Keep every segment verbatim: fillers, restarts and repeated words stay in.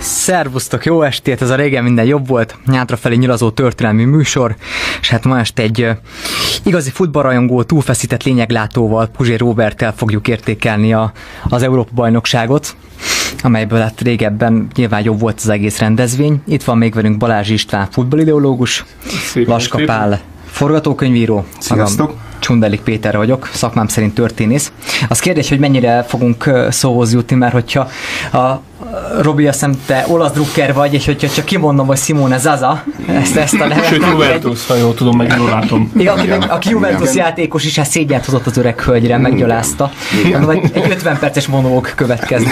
Szervusztok, jó estét! Ez a Régen minden jobb volt, hátrafelé nyilazó történelmi műsor, és hát ma este egy uh, igazi futballrajongó, túlfeszített lényeglátóval, Puzsér Róberttel fogjuk értékelni a, az Európa-bajnokságot, amelyből hát régebben nyilván jobb volt az egész rendezvény. Itt van még velünk Balázs István, futballideológus, Laska Pál, forgatókönyvíró, sziasztok! Csundelik Péter vagyok, szakmám szerint történész. Az kérdés, hogy mennyire fogunk szóhoz jutni, mert hogyha a Robi, azt hiszem, te olasz drukker vagy, és hogyha csak kimondom, hogy Simone Zaza, ezt, ezt a nevet. Sőt, Juventus, ha jól tudom, meg jól látom. Igen, aki, aki Juventus igen. játékos is, hát szégyent hozott az öreg hölgyre, meggyalázta. Vagy egy ötven perces monológ következne.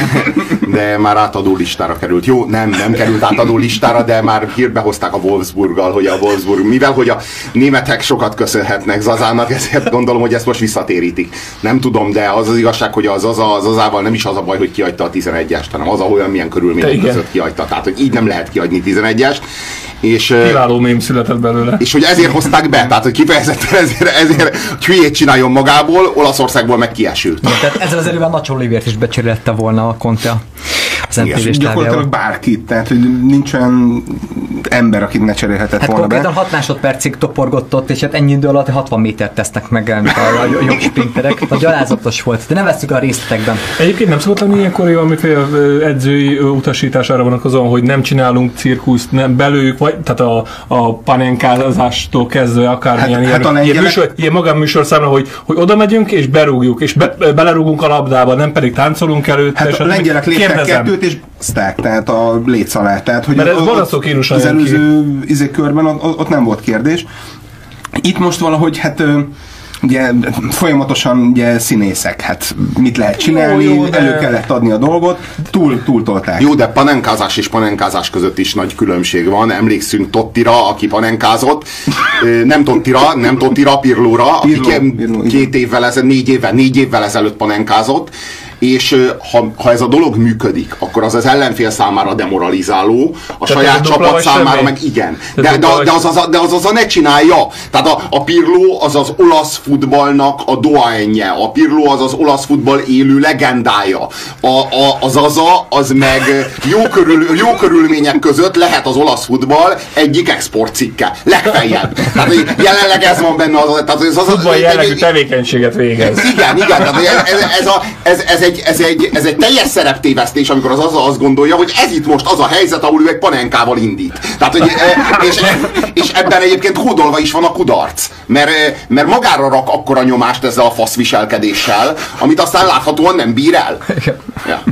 De már átadó listára került. Jó, nem, nem került átadó listára, de már hírbe hozták a Wolfsburggal, hogy a Wolfsburg, mivel hogy a németek sokat köszönhetnek Zazának, ezért gondolom, hogy ezt most visszatérítik. Nem tudom, de az az igazság, hogy az Zaza, az Zazával nem is az a baj, hogy kihagyta a tizenegyest, hanem az, ahol milyen körülmények között kihagyta. Tehát, hogy így nem lehet kihagyni tizenegyest. És, kiváló mém született belőle. És hogy ezért hozták be, tehát hogy kifejezetten ezért, ezért hogy hülyét csináljon magából, Olaszországból meg kiesült. Ja, tehát ezzel az előben Nacho Olivért is becserélette volna a Conte az em té vé gyakorlatilag bárkit, tehát hogy nincs olyan ember, akit ne cserélhetett hát volna be. Hát konkrétan hat másodpercig toporgott ott, és hát ennyi idő alatt hatvan métert tesznek meg a jogsprinterek. A gyalázatos volt, de ne vesszük a részletekben. Egyébként nem szokott lenni ilyenkor valamiféle edzői utasítására vonatkozóan, hogy nem csinálunk cirkuszt, nem belőjük, vagy tehát a, a panenkázástól kezdve akármilyen hát, ilyen, hát ilyen, műsor, ilyen magánműsor számra, hogy, hogy oda megyünk és berúgjuk, és be, belerúgunk a labdába, nem pedig táncolunk előtt. Hát a lengyelek léptek kettőt, és szták, tehát a léc alá. Tehát, hogy mert ez az, az előző izé körben ott, ott nem volt kérdés. Itt most valahogy, hát ugye folyamatosan ugye színészek, hát mit lehet csinálni, jó, jó, de... elő kellett adni a dolgot, túl, túltolták. Jó, de panenkázás és panenkázás között is nagy különbség van. Emlékszünk Tottira, aki panenkázott, nem Tottira, nem Tottira, Pirlóra, aki Pirlo, Pirlo, két évvel ezelőtt, négy évvel, négy évvel ezelőtt panenkázott, és ha, ha ez a dolog működik, akkor az az ellenfél számára demoralizáló, a tehát saját csapat számára semmi? Meg igen. De, de, de, az az a, de az az a ne csinálja. Tehát a, a Pirlo az az olasz futballnak a doaenje. A Pirlo az az olasz futball élő legendája. A, a, az Zaza az meg jó, körül, jó körülmények között lehet az olasz futball egyik exportcikke. Legfeljebb. Tehát jelenleg ez van benne. Az, tehát az, az, futball jellegű tevékenységet végez. Igen, igen. Tehát ez, ez, a, ez, ez, egy, ez, egy, ez egy teljes szereptévesztés, amikor az az azt gondolja, hogy ez itt most az a helyzet, ahol ő egy panenkával indít. Tehát, hogy, és, és ebben egyébként hódolva is van a kudarc. Mert, mert magára rak akkora nyomást ezzel a faszviselkedéssel, amit aztán láthatóan nem bír el. Ja.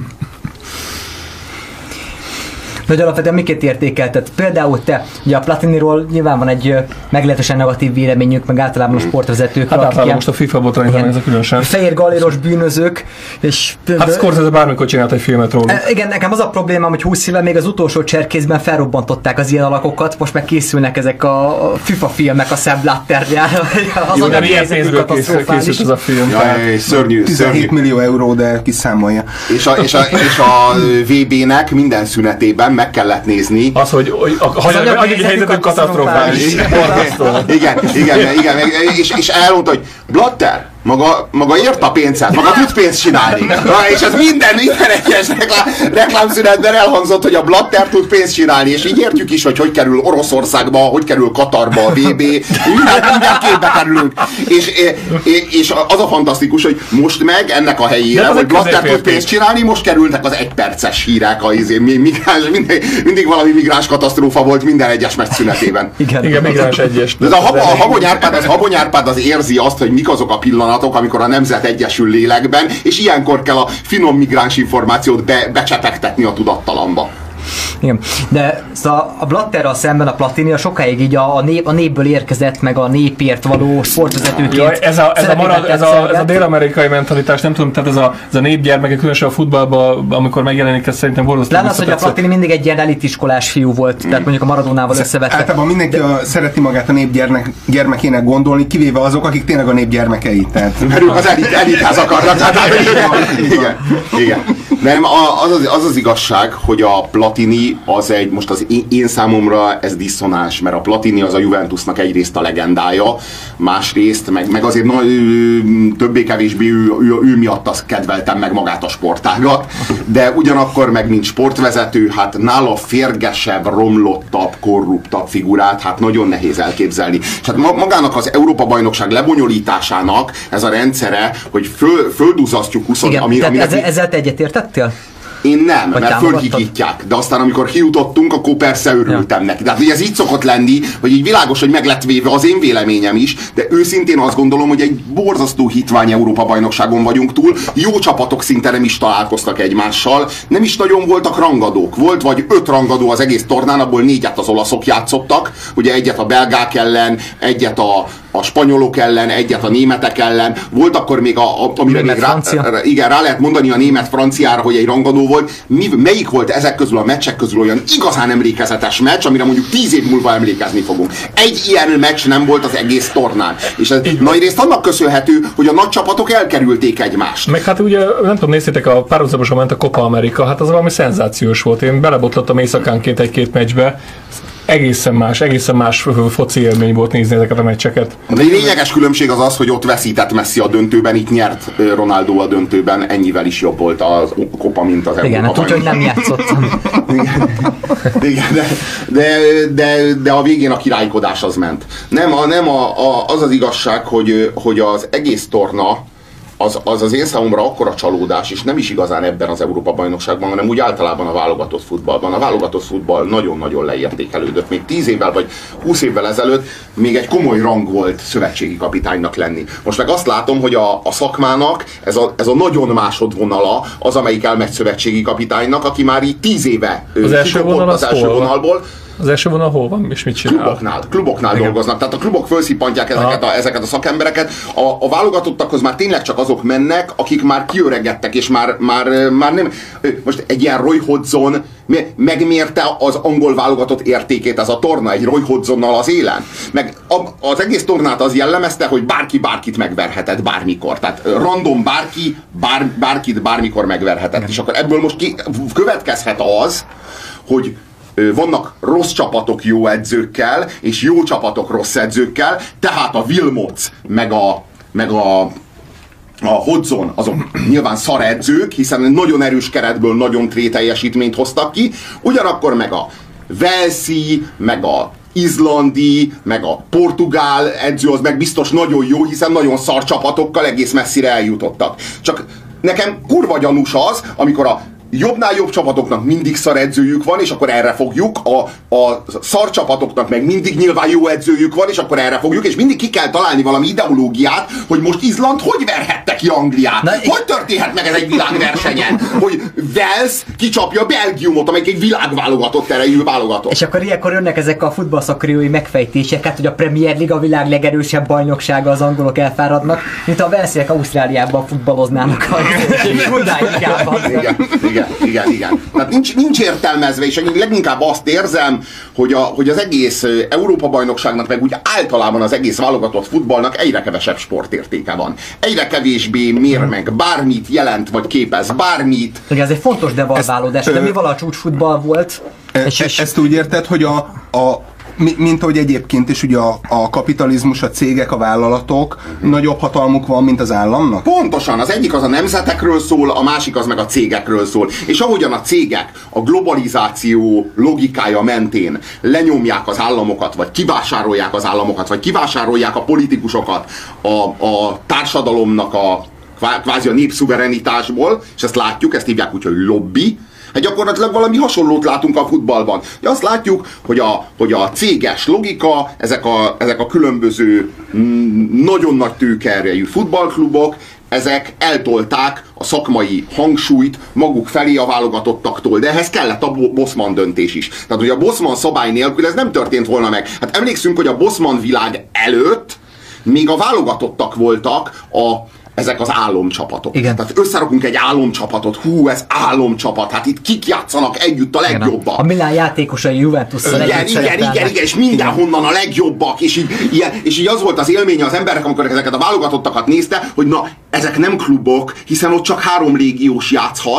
Nagy alapvetően miket értékeltet? Például te, ugye a Platiniról nyilván van egy meglehetősen negatív véleményük, meg általában a sportvezetők. Hát általában ilyen, most a FIFA botrányban ez a különösen. Fehér galéros bűnözők, és... Hát Scorsese bármikor csinált egy filmet róla. Igen, nekem az a problémám, hogy húsz éve még az utolsó cserkészben felrobbantották az ilyen alakokat, most meg készülnek ezek a FIFA filmek a Sam Blatterrel. Jó, de milyen pénzből készült ez a film? Ja, szörnyű, tizenhét millió euró, de kiszámolja. És a, és a, és a vé bének minden szünetében meg kellett nézni. Az, hogy a anyagi helyzetünk katasztrofális. Igen, igen, igen, és, és elmondta, hogy Blatter, maga, maga ért a pénzet, maga tud pénzt csinálni. És ez minden, minden egyes reklám, reklámszünetben elhangzott, hogy a Blatter tud pénzt csinálni, és így értjük is, hogy hogy kerül Oroszországba, hogy kerül Katarba a vé bé, minden, minden képbe kerülünk. És, és az a fantasztikus, hogy most meg ennek a helyére, hogy Blatter tud pénzt csinálni, most kerültek az egyperces hírek, a izé, migráns, mindig, mindig valami migráns katasztrófa volt minden egyes meccs szünetében. Igen, igen, migráns egyes. De a, a Habony Árpád az, Habony Árpád az érzi azt, hogy mik azok a pillanatok, amikor a nemzet egyesül lélekben, és ilyenkor kell a finom migráns információt be, becsepegtetni a tudattalamba. Igen, de szóval a Blatterral szemben a Platini a sokáig így a, a, nép, a népből érkezett, meg a népért való sportvezetőként. Ja, ez a, ez a, marad, ez a, ez a dél-amerikai mentalitás, nem tudom, tehát ez a, ez a népgyermeke, különösen a futballban, amikor megjelenik, ez szerintem borzasztó. Lenne az, hogy a Platini mindig egy ilyen elitiskolás fiú volt, mm. tehát mondjuk a Maradónával összevetve. Általában mindenki de... a, szereti magát a népgyermekének gondolni, kivéve azok, akik tényleg a népgyermekei. Tehát... Mert ők az elit, elitház akarnak. Igen, igen. Nem, az, az az igazság, hogy a Platini Platini az egy, most az én, én számomra ez diszonás, mert a Platini az a Juventusnak egyrészt a legendája, másrészt, meg, meg azért na, többé-kevésbé ő, ő, ő miatt azt kedveltem meg magát a sportágat, de ugyanakkor meg mint sportvezető, hát nála férgesebb, romlottabb, korruptabb figurát, hát nagyon nehéz elképzelni. És hát magának az Európa-bajnokság lebonyolításának ez a rendszere, hogy föl, földuzasztjuk húsz... Igen, ami, ami ezzel, ezzel te egyetértettél? Én nem, vagy mert fölhigítják. De aztán, amikor kijutottunk, akkor persze örültem ja. neki. De hát, hogy ez így szokott lenni, hogy így világos, hogy meg lett véve az én véleményem is, de őszintén azt gondolom, hogy egy borzasztó hitvány Európa-bajnokságon vagyunk túl. Jó csapatok szinte nem is találkoztak egymással, nem is nagyon voltak rangadók. Volt vagy öt rangadó az egész tornán, abból négyet az olaszok játszottak, ugye egyet a belgák ellen, egyet a a spanyolok ellen, egyet a németek ellen. Volt akkor még, a, a, amire még rá, igen, rá lehet mondani a német-franciára, hogy egy rangadó volt. Mi, melyik volt ezek közül a meccsek közül olyan igazán emlékezetes meccs, amire mondjuk tíz év múlva emlékezni fogunk. Egy ilyen meccs nem volt az egész tornán. És ez nagyrészt annak köszönhető, hogy a nagy csapatok elkerülték egymást. Meg hát ugye, nem tudom, nézzétek, a párhuzamosan ment a Copa America, hát az valami szenzációs volt. Én belebotlottam éjszakánként egy-két meccsbe. Egészen más, egészen más foci élmény volt nézni ezeket a meccseket. De egy lényeges különbség az az, hogy ott veszített Messi a döntőben, itt nyert Ronaldo a döntőben, ennyivel is jobb volt a Copa, mint az Európa. Igen, hát úgy, hogy nem játszottam. Igen, Igen de, de, de, de a végén a királykodás az ment. Nem, a, nem a, a, az az igazság, hogy, hogy az egész torna Az, az az én számomra akkora csalódás, és nem is igazán ebben az Európa-bajnokságban, hanem úgy általában a válogatott futballban. A válogatott futball nagyon-nagyon leértékelődött. Még tíz évvel vagy húsz évvel ezelőtt még egy komoly rang volt szövetségi kapitánynak lenni. Most meg azt látom, hogy a, a szakmának ez a, ez a nagyon másodvonala az, amelyik elmegy szövetségi kapitánynak, aki már így tíz éve az első, vonal az első vonalból. Az első vonal hol van, és mit csinál? Kluboknál, kluboknál dolgoznak, tehát a klubok felszippantják ezeket a, ezeket a szakembereket. A, a válogatottakhoz már tényleg csak azok mennek, akik már kiöregedtek, és már, már, már nem... Most egy ilyen Roy Hodgson megmérte az angol válogatott értékét ez a torna, egy Roy Hodgsonnal az élen. Meg az egész tornát az jellemezte, hogy bárki bárkit megverhetett bármikor. Tehát random bárki bár, bárkit bármikor megverhetett. És akkor ebből most ki, következhet az, hogy vannak rossz csapatok jó edzőkkel, és jó csapatok rossz edzőkkel, tehát a Wilmots, meg a, meg a, a Hodgson, azok nyilván szar edzők, hiszen nagyon erős keretből nagyon tré teljesítményt hoztak ki, ugyanakkor meg a Walesi, meg a izlandi, meg a portugál edző az meg biztos nagyon jó, hiszen nagyon szar csapatokkal egész messzire eljutottak. Csak nekem kurva gyanús az, amikor a jobbnál jobb csapatoknak mindig szar edzőjük van, és akkor erre fogjuk, a, a szar csapatoknak meg mindig nyilván jó edzőjük van, és akkor erre fogjuk, és mindig ki kell találni valami ideológiát, hogy most Izland hogy verhette ki Angliát? Na, hogy történhet meg ez egy világversenyen? Hogy Wales kicsapja Belgiumot, amelyik egy világválogatott erejű válogatott. És akkor ilyenkor jönnek ezek a futballszakírói megfejtések, hát, hogy a Premier League a világ legerősebb bajnoksága, az angolok elfáradnak, mint a Walesiek Ausztráliában futballoznának a Hundájigában. Igen, igen, igen. Tehát nincs, nincs értelmezve, és leginkább azt érzem, hogy, a, hogy az egész Európa-bajnokságnak, meg úgy általában az egész válogatott futballnak egyre kevesebb sportértéke van. Egyre kevésbé mér meg bármit, jelent vagy képez bármit. Ugye ez egy fontos devalválódás, de mi vala a csúcsfutball volt? E, és e, ezt úgy érted, hogy a, a mint ahogy egyébként is ugye a, a kapitalizmus, a cégek, a vállalatok, uh-huh. nagyobb hatalmuk van, mint az államnak? Pontosan, az egyik az a nemzetekről szól, a másik az meg a cégekről szól. És ahogyan a cégek a globalizáció logikája mentén lenyomják az államokat, vagy kivásárolják az államokat, vagy kivásárolják a politikusokat a, a társadalomnak a kvázi a népszuverenitásból, és ezt látjuk, ezt hívják úgy, hogy lobby. Hát gyakorlatilag valami hasonlót látunk a futballban. De azt látjuk, hogy a, hogy a céges logika, ezek a, ezek a különböző mm, nagyon nagy tőkeerejű futballklubok, ezek eltolták a szakmai hangsúlyt maguk felé a válogatottaktól, de ehhez kellett a Bosman döntés is. Tehát, hogy a Bosman szabály nélkül ez nem történt volna meg. Hát emlékszünk, hogy a Bosman világ előtt még a válogatottak voltak a ezek az álomcsapatok. Igen. Tehát összerakunk egy álomcsapatot, hú, ez álomcsapat, hát itt kik játszanak együtt a legjobbak. A Milán játékosai Juventusszal igen, igen, igen, igen, igen, és mindenhonnan a legjobbak, és így, ilyen, és így az volt az élménye az emberek, amikor ezeket a válogatottakat nézte, hogy na, ezek nem klubok, hiszen ott csak három légiós játszhat,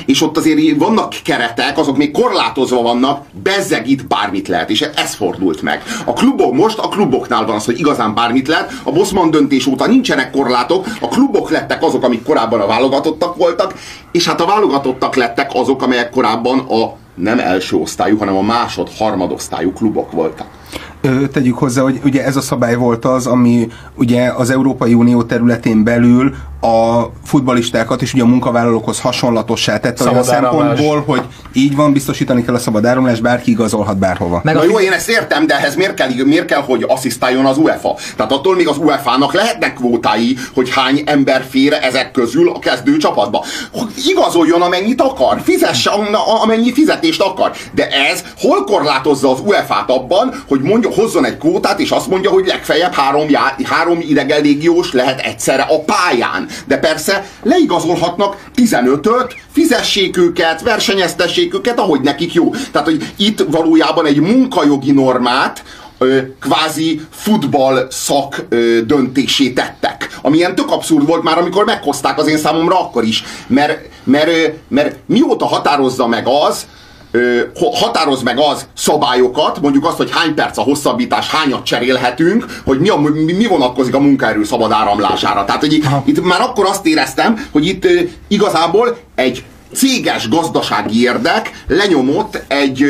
és ott azért vannak keretek, azok még korlátozva vannak, bezzeg itt bármit lehet, és ez fordult meg. A klubok, most a kluboknál van az, hogy igazán bármit lehet, a Bosman döntés óta nincsenek korlátok, a klubok lettek azok, amik korábban a válogatottak voltak, és hát a válogatottak lettek azok, amelyek korábban a nem első osztályú, hanem a másod, harmadosztályú klubok voltak. Ö, tegyük hozzá, hogy ugye ez a szabály volt az, ami ugye az Európai Unió területén belül a futballistákat is ugye a munkavállalókhoz hasonlatossá tette olyan szempontból, hogy így van, biztosítani kell a szabad áramlást, bárki igazolhat bárhova. Meg Na jó, én ezt értem, de ehhez miért kell, miért kell, hogy asszisztáljon az UEFA? Tehát attól még az UEFA-nak lehetnek kvótái, hogy hány ember fér ezek közül a kezdő csapatba. Igazoljon, amennyit akar, fizesse amennyi fizetést akar. De ez hol korlátozza az UEFA-t abban, hogy mondja, hozzon egy kvótát, és azt mondja, hogy legfeljebb három, já, három idegen légiós lehet egyszerre a pályán. De persze leigazolhatnak tizenötöt, fizessék őket, versenyeztessék őket, ahogy nekik jó. Tehát, hogy itt valójában egy munkajogi normát ö, kvázi futball szak ö, döntésé tettek. Ami ilyen tök abszurd volt már, amikor meghozták az én számomra akkor is. Mert, mert, mert mióta határozza meg az, határoz meg az szabályokat, mondjuk azt, hogy hány perc a hosszabbítás, hányat cserélhetünk, hogy mi, a, mi, mi vonatkozik a munkaerő szabad áramlására. Tehát, hogy itt már akkor azt éreztem, hogy itt igazából egy céges gazdasági érdek lenyomott egy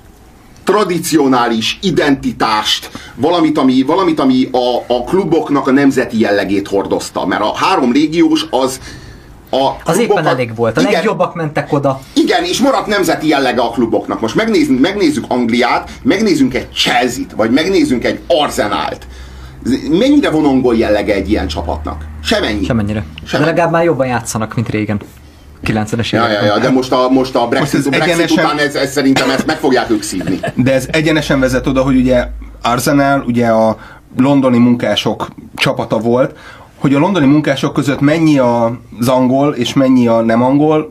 tradicionális identitást, valamit, ami, valamit, ami a, a kluboknak a nemzeti jellegét hordozta. Mert a három légiós az A az éppen elég volt. A igen, legjobbak mentek oda. Igen, és maradt nemzeti jellege a kluboknak. Most megnézzük, megnézzük Angliát, megnézzünk egy Chelsea-t, vagy megnézzünk egy Arsenalt. Mennyire van angol jellege egy ilyen csapatnak? Semennyi. Semennyire. De legalább már jobban játszanak, mint régen. kilencvenes ja, ja, ja, de most a, most a Brexit, most Brexit egyenesen... után ez, ez szerintem ezt meg fogják ők szívni. De ez egyenesen vezet oda, hogy ugye Arsenal, ugye a londoni munkások csapata volt, hogy a londoni munkások között mennyi az angol és mennyi a nem angol.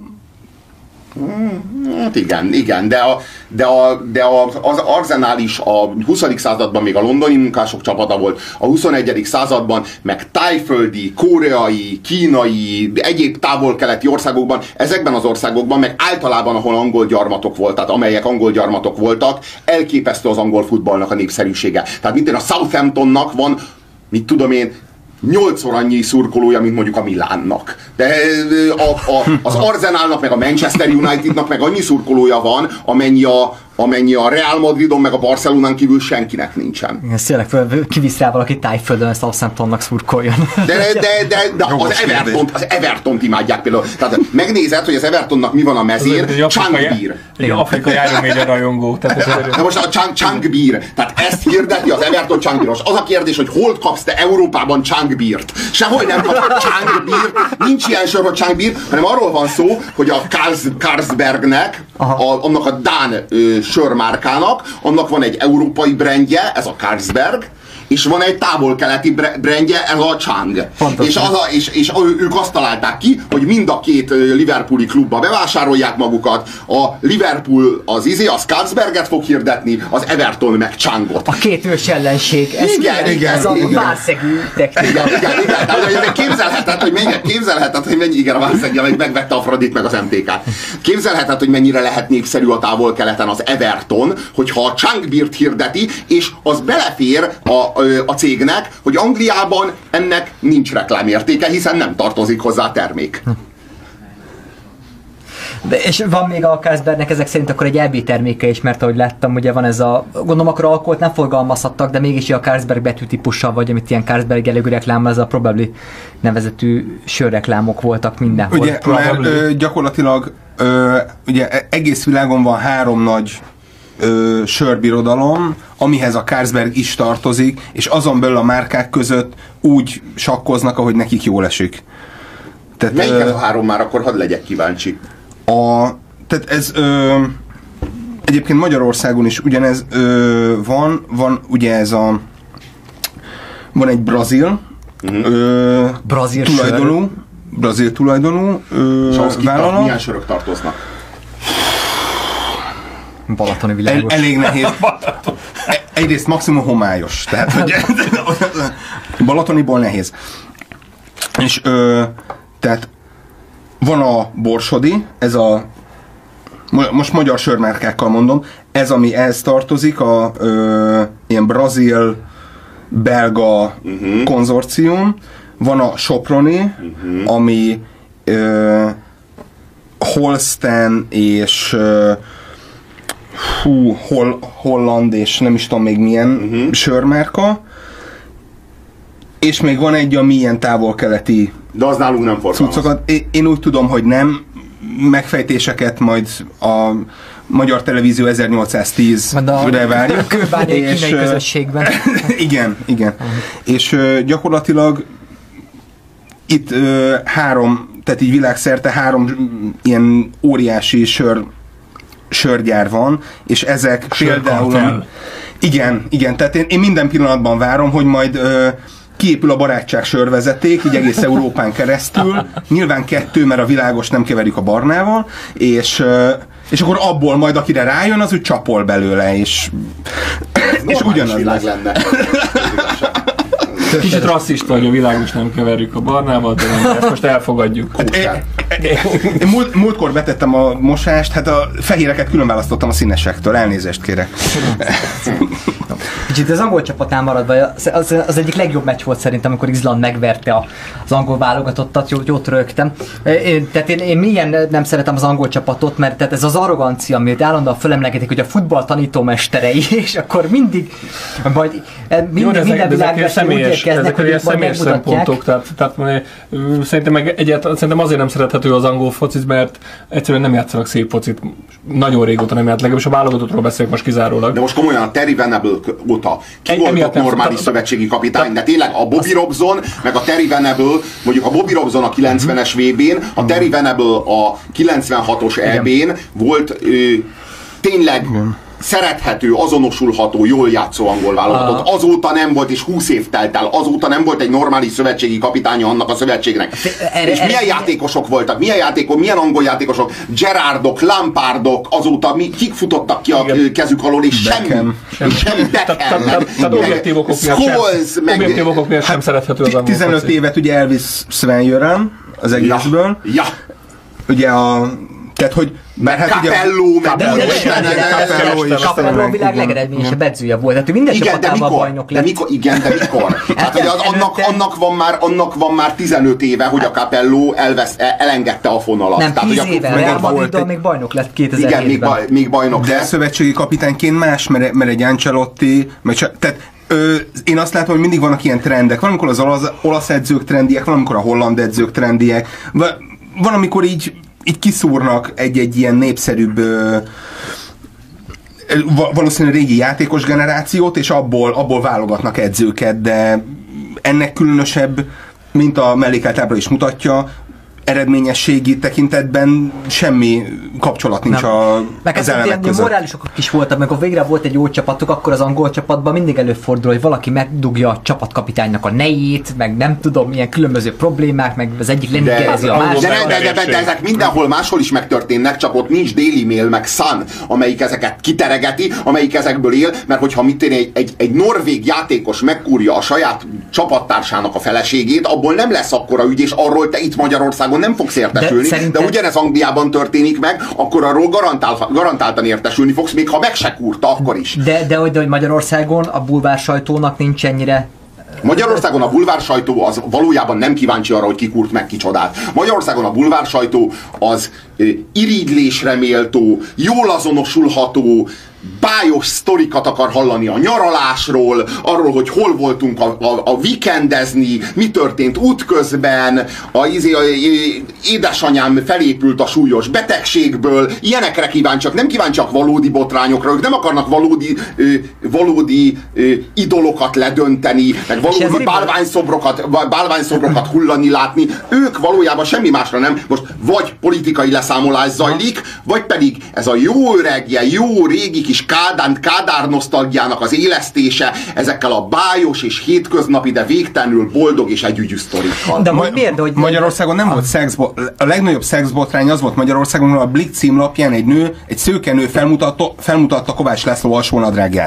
Hát igen, igen, de, a, de, a, de a, az Arsenal is a huszadik században még a londoni munkások csapata volt, a huszonegyedik században meg tájföldi, koreai, kínai, egyéb távol-keleti országokban, ezekben az országokban, meg általában, ahol angol gyarmatok volt, tehát amelyek angol gyarmatok voltak, elképesztő az angol futballnak a népszerűsége. Tehát mint én a Southamptonnak van, mit tudom én, nyolcszor annyi szurkolója, mint mondjuk a Milánnak. De a, a, az Arsenalnak, meg a Manchester Unitednak meg annyi szurkolója van, amennyi a, amennyi a Real Madridon, meg a Barcelonán kívül senkinek nincsen. Igen, tényleg kivisz rá valaki Tájföldön, ezt Southamptonnak szurkoljon. De, de, de, de, de az, Everton, az Evertont imádják például. Tehát megnézed, hogy az Evertonnak mi van a mezén, Changbir. Egy afrikai Iron Maiden rajongó. De most a Changbir. Tehát ezt hirdeti az Everton Changbir. Az a kérdés, hogy hol kapsz te Európában Changbirt? Sehol nem kapsz Changbir. Nincs ilyen sor, hogy Changbir, hanem arról van szó, hogy a Carlsbergnek, a, annak a dán ö, sörmárkának, annak van egy európai brandje, ez a Carlsberg, és van egy távol-keleti brandje, ez a Chang. És, az a, és, és ők azt találták ki, hogy mind a két liverpooli klubba bevásárolják magukat. A Liverpool az izé, az Carlsberget fog hirdetni, az Everton meg Changot. A két ős ellenség. Ez igen, igen, ez igen. a várszegű technika. Igen, igen, igen. Tehát, képzelheted, hogy mennyi, képzelheted, hogy mennyi, igen, a várszegű, amely megvette a Fradit meg az em té ká-t. Képzelheted, hogy mennyire lehet népszerű a távol-keleten az Everton, hogyha a Changbírt hirdeti, és az belefér a a cégnek, hogy Angliában ennek nincs reklámértéke, hiszen nem tartozik hozzá a termék. De és van még a Carlsbergnek ezek szerint akkor egy é bé terméke is, mert ahogy láttam, ugye van ez a, gondolom akkor alkoholt nem forgalmazhattak, de mégis a Carlsberg betűtípussal, vagy amit ilyen Carlsberg jellegű reklám, ez a Probably nevezetű sörreklámok voltak mindenhol. Ugye, mert ö, gyakorlatilag ö, ugye egész világon van három nagy Ö, sörbirodalom, amihez a Carlsberg is tartozik, és azon belül a márkák között úgy sakkoznak, ahogy nekik jól esik. Tehát, melyik ez a három már, akkor hadd legyek kíváncsi. A, tehát ez ö, egyébként Magyarországon is ugyanez ö, van, van ugye ez a van egy brazil uh-huh. ö, brazil tulajdonú sör. brazil tulajdonú ö, és ahhoz vállalat. Milyen sörök tartoznak? Balatoni világos. El, elég nehéz. E, egyrészt maximum homályos. Tehát, hogy Balatoniból nehéz. És ö, tehát van a Borsodi, ez a most magyar sörmárkákkal mondom, ez ami ehhez tartozik, a ö, ilyen brazil belga uh-huh. konzorcium, van a Soproni, uh-huh. ami ö, Holsten és ö, hú, hol, holland és nem is tudom még milyen uh-huh. sörmárka, és még van egy, ami ilyen távol-keleti de az nálunk nem forgalmaz. Én, én úgy tudom, hogy nem, megfejtéseket majd a Magyar Televízió ezernyolcszáztízre várjuk. A kőbányai kínai közösségben. Igen, igen. Uh-huh. És uh, gyakorlatilag itt uh, három, tehát így világszerte három ilyen óriási sör, sörgyár van, és ezek például... Igen, igen, tehát én, én minden pillanatban várom, hogy majd uh, kiépül a barátság sörvezeték, így egész Európán keresztül. Nyilván kettő, mert a világos nem keverjük a barnával, és, és akkor abból majd akire rájön, az úgy csapol belőle, és, és ugyanaz lesz. Lenne. Kicsit rasszista, hogy a világos nem keverjük a barnával, de nem, ezt most elfogadjuk. Én múlt, múltkor betettem a mosást, hát a fehéreket külön választottam a színesektől, elnézést kérek. Kicsit az angol csapatnál maradva, az, az, az egyik legjobb meccs volt szerintem, amikor Izland megverte az angol válogatottat, jó, jót rögtem. Én, tehát én, én milyen nem szeretem az angol csapatot, mert tehát ez az arrogancia, amit állandóan fölemlegetik, hogy a futball tanítómesterei, és akkor mindig majd minden, jó, minden világban úgy érkeznek, hogy majd megmutatják. Tehát, tehát szerintem, meg egyáltalán, szerintem azért nem szerethető az angol fociz, mert egyszerűen nem játszanak szép focit. Nagyon régóta nem játszanak, legalábbis a válogatottról beszélek most kizárólag. De most komolyan a Terry Venable óta ki e, volt ott normális szövetségi kapitány, de tényleg a Bobby Robson, meg a Terry Venable, mondjuk a Bobby Robson a kilencvenes vé bén, a Terry Venable a kilencvenhatos é bén volt ö, tényleg szerethető, azonosulható, jól játszó angol válogatott. Azóta nem volt, és húsz év telt el, azóta nem volt egy normális szövetségi kapitánya annak a szövetségnek. Erre, és milyen erre, játékosok voltak, milyen játékok, milyen angol játékosok, Gerrardok, Lampardok, azóta mi, kik futottak ki a igen. kezük alól, és semmi. Semmi Beckham. Tehát objektív okok miatt sem szerethető az angol. tizenöt évet ugye Elvis Sven Jöran az egészből. Ja. Ugye a tehát, hogy mert hát Capello, meg Capello a világ legeredményesebb edzője volt. Tehát ő minden csapatában bajnok lett. De mikor, igen, de mikor? Hát, az, annak, annak, van már, annak van már tizenöt éve, hogy a Capello elvesz, elengedte a fonalat. Nem, tehát, tíz éve, Real Madriddal még bajnok lett kétezer-hétben. Igen, még, baj, még bajnok. De szövetségi kapitányként más, mert, mert egy Ancelotti, mert, tehát Ö, én azt látom, hogy mindig vannak ilyen trendek. Van, amikor az olasz, olasz edzők trendiek, van, amikor a holland edzők trendiek. Van, amikor így így kiszúrnak egy-egy ilyen népszerűbb ö, valószínűleg régi játékos generációt, és abból, abból válogatnak edzőket, de ennek különösebb, mint a mellékelt ábra is mutatja, eredményességi tekintetben semmi kapcsolat nincs nem. a, meg az elemek között. Morálisok is voltak, meg ha végre volt egy jó csapatok, akkor az angol csapatban mindig előfordul, hogy valaki megdugja a csapatkapitánynak a nejét, meg nem tudom, milyen különböző problémák, meg az egyik lennikerezi a másik. De, de, de, de, de ezek mindenhol máshol is megtörténnek, csak ott nincs Daily Mail, meg Sun, amelyik ezeket kiteregeti, amelyik ezekből él, mert hogyha mit tenni, egy, egy, egy norvég játékos megkúrja a saját csapattársának a feleségét, abból nem lesz akkora ügy, és arról te itt Magyarországon nem fogsz értesülni, de, szerintem... de ugyanez Angliában történik meg, akkor arról garantál, garantáltan értesülni fogsz, még ha meg se kúrta, akkor is. De, de, de hogy Magyarországon a bulvár sajtónak nincs ennyire... Magyarországon a bulvár sajtó az valójában nem kíváncsi arra, hogy ki kúrt meg ki csodát. Magyarországon a bulvár sajtó az eh, irigylésre méltó, jól azonosulható, bájos sztorikat akar hallani a nyaralásról, arról, hogy hol voltunk a, a, a weekendezni, mi történt útközben, a, izé, a, a, édesanyám felépült a súlyos betegségből, ilyenekre kíváncsiak, nem kíváncsiak valódi botrányokra, ők nem akarnak valódi, ö, valódi ö, idolokat ledönteni, meg valódi bálványszobrokat, bálványszobrokat hullani látni, ők valójában semmi másra nem, most vagy politikai leszámolás zajlik, vagy pedig ez a jó öreg, jó régi kis Kádár, Kádár nosztalgiának az élesztése ezekkel a bájos és hétköznapi, de végtelenül boldog és együgyű sztorikkal. De ma- miért? De, hogy Magyarországon nem a... volt szexbot, a legnagyobb szexbotrány az volt Magyarországon, a Blick címlapján egy nő, egy szőke nő felmutatta, felmutatta Kovács László alsónadrágját.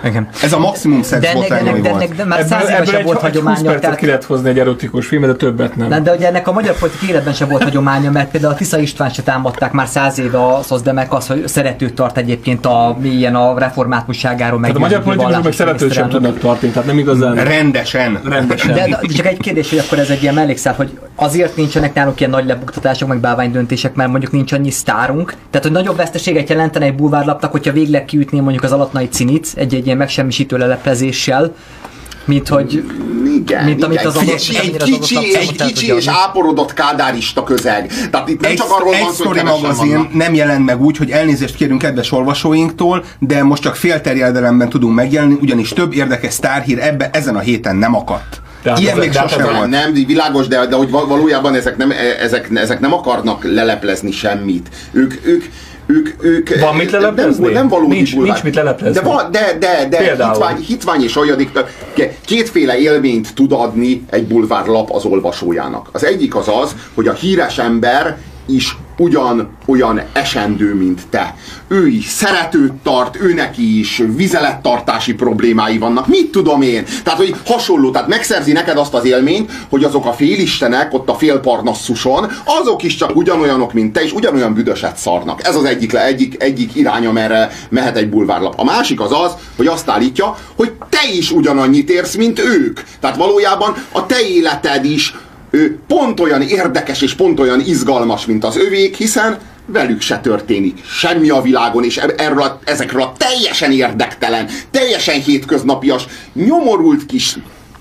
Igen. Ez a maximum szexbotrányai volt. De, de már száz éve sem volt hagyománya. húsz percet ki lehet hozni egy erotikus filmet, de többet nem. De, de ugye ennek a magyar politikai életben sem volt hagyománya, mert például a Tisza István se támadták már száz éve a szozdemek az, hogy szeretőt tart egyébként a ilyen a reformátusságáról. Tehát a magyar politikusok meg szeretőt sem tudnak tartani, tehát nem igazán. Rendesen. Rendesen. De, de csak egy kérdés, hogy akkor ez egy ilyen mellékszál, hogy azért nincsenek nálunk ilyen nagy lebuktatások, meg bálványdöntések, mert mondjuk nincs annyi sztárunk. Tehát, hogy nagyobb veszteséget jelentene egy bulvárlapnak, hogyha végleg kiütné mondjuk az Alatnai Cinit egy-egy ilyen megsemmisítő leleplezéssel, mint hogy igen, mint amit igen. az adott, Figyelj, egy kicsi, egy kicsi és áporodott kádárista közeg. Tehát itt nem egy, csak arról van szó, hogy magazin vannak. Nem jelent meg úgy, hogy elnézést kérünk kedves olvasóinktól, de most csak félterjedelemben tudunk megjelenni, ugyanis több érdekes sztárhír ebbe ezen a héten nem akadt. Tehát ilyen még sosem volt. Nem, világos, de, de hogy valójában ezek nem, ezek, ezek nem akarnak leleplezni semmit. Ők, ők Ők, ők, van mit leleplezni? Nem, nem valódi nincs, nincs mit leleplezni. De, van, de, de, de hitvány, hitvány és olyadik, kétféle élményt tud adni egy bulvárlap az olvasójának. Az egyik az az, hogy a híres ember is ugyan olyan esendő, mint te. Ő is szeretőt tart, ő neki is vizelettartási problémái vannak. Mit tudom én? Tehát, hogy hasonló, tehát megszerzi neked azt az élményt, hogy azok a félistenek ott a félparnassuson, azok is csak ugyanolyanok, mint te, és ugyanolyan büdöset szarnak. Ez az egyik, egyik, egyik irány, amerre mehet egy bulvárlap. A másik az az, hogy azt állítja, hogy te is ugyanannyit érsz, mint ők. Tehát valójában a te életed is ő pont olyan érdekes és pont olyan izgalmas, mint az övék, hiszen velük se történik semmi a világon, és erről a, ezekről a teljesen érdektelen, teljesen hétköznapias, nyomorult kis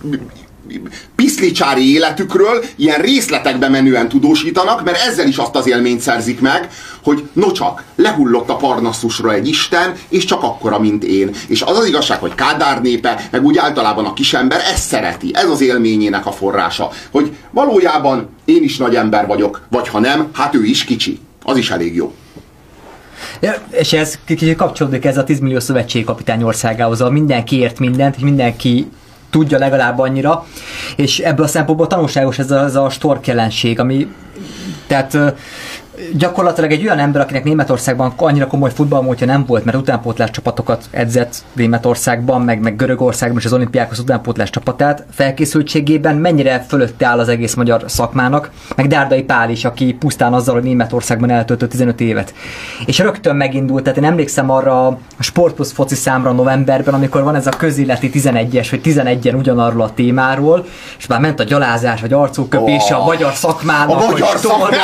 piszlicsári életükről ilyen részletekbe menően tudósítanak, mert ezzel is azt az élményt szerzik meg, hogy nocsak, lehullott a Parnasszusra egy isten, és csak akkora, mint én. És az az igazság, hogy Kádár népe, meg úgy általában a kisember ezt szereti. Ez az élményének a forrása. Hogy valójában én is nagy ember vagyok, vagy ha nem, hát ő is kicsi. Az is elég jó. Ja, és ez kicsit kapcsolódik ez a tíz millió szövetségkapitány országához, ahol mindenki ért mindent, és mindenki tudja legalább annyira, és ebből a szempontból tanulságos ez a, ez a stork jelenség, ami tehát gyakorlatilag egy olyan ember, akinek Németországban annyira komoly futballmúltja nem volt, mert utánpótlás csapatokat edzett Németországban, meg, meg Görögországban és az olimpiákhoz utánpótlás csapatát felkészültségében mennyire fölötte áll az egész magyar szakmának, meg Dárdai Pál is, aki pusztán azzal, hogy Németországban eltöltött tizenöt évet. És rögtön megindult, tehát én emlékszem arra a Sport Plus foci számra novemberben, amikor van ez a közéleti tizenegyes, vagy tizenegyen ugyanarról a témáról, és már ment a gyalázás, vagy arcúköpése oh, a magyar szakmának. A magyar szakmának!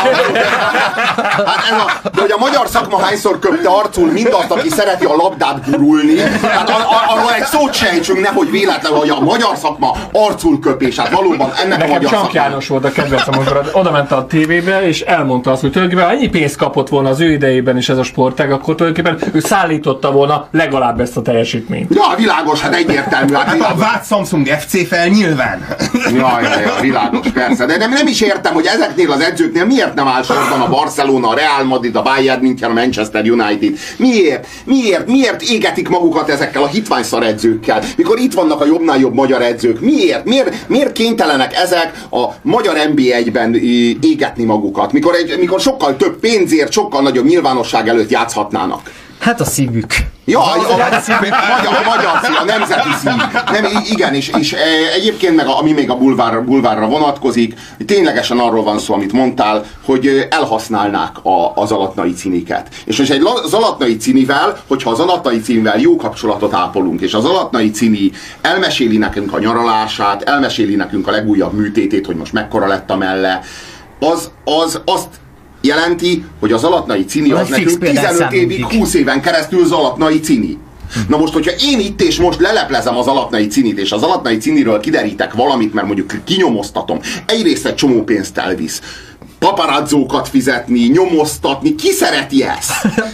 Hát ez a, de hogy a magyar szakma hányszor köpte arcul mindazt, aki szereti a labdát gurulni, hát arról egy szót se ejtsünk, nehogy véletlenül, hogy a magyar szakma arcul köpés, hát valóban ennek nekem a magyar Csank János volt a kedvencem, amikor oda ment a tévébe, és elmondta azt, hogy tulajdonképpen ennyi pénzt kapott volna az ő idejében is ez a sportág, akkor tulajdonképpen ő szállította volna legalább ezt a teljesítményt. Ja, világos, hát egyértelmű. Hát a vád Samsung ef cé fel nyilván. Ja, ja, ja, világos, persze. De nem, nem is értem, hogy ezeknél az edzőknél miért nem áll sorban a Barcelona, a Real Madrid, a Bayern München, a Manchester United. Miért? Miért? Miért égetik magukat ezekkel a hitványszar edzőkkel? Mikor itt vannak a jobbnál jobb magyar edzők. Miért? Miért, miért kénytelenek ezek a magyar en bé egyben égetni magukat? Mikor, egy, mikor sokkal több pénzért, sokkal nagyobb nyilvánosság előtt játszhatnának. Hát a szívük. Ja, a, a, a, magyar, a magyar szív, a nemzeti szív. Nem, igen, és, és egyébként meg ami még a bulvár, bulvárra vonatkozik, ténylegesen arról van szó, amit mondtál, hogy elhasználnák a, az alatnai ciniket. És most egy az alatnai cinivel, hogyha az alatnai cinivel jó kapcsolatot ápolunk, és az alatnai cini elmeséli nekünk a nyaralását, elmeséli nekünk a legújabb műtétét, hogy most mekkora lett a melle, az, az azt jelenti, hogy az alatnai cini az, az nekünk tizenöt évig, húsz éven keresztül az alatnai cini. Na most, hogyha én itt és most leleplezem az alatnai cinit, és az alatnai ciniről kiderítek valamit, mert mondjuk kinyomoztatom, egyrészt egy csomó pénzt elvisz, paparazzókat fizetni, nyomoztatni, ki szereti ezt?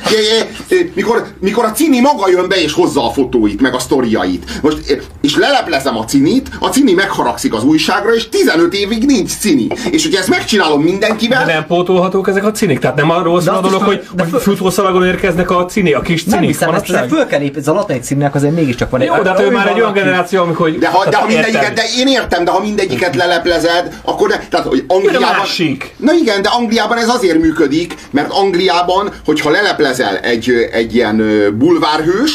Mikor, mikor a cini maga jön be és hozza a fotóit, meg a sztoriait. Most, és leleplezem a cinit, a cini megharagszik az újságra, és tizenöt évig nincs cini. És hogyha ezt megcsinálom mindenkivel... De nem pótolhatók ezek a cinik? Tehát nem arról szól a dolog, hogy, hogy futószalagon érkeznek a cini, a kis cinik? Nem hiszem, ezt azért föl kell építeni, az alatnai cininek azért mégiscsak van egy... Jó, de hát ő már egy olyan generáció, amikor... De, ha, de, ha mindegyiket, de én értem, de ha mindegyiket leleplezed, akkor ne... Tehát, hogy Angliában... Na igen, de Angliában ez azért működik, mert Angliában, hogyha leleplezel egy, egy ilyen bulvárhőst,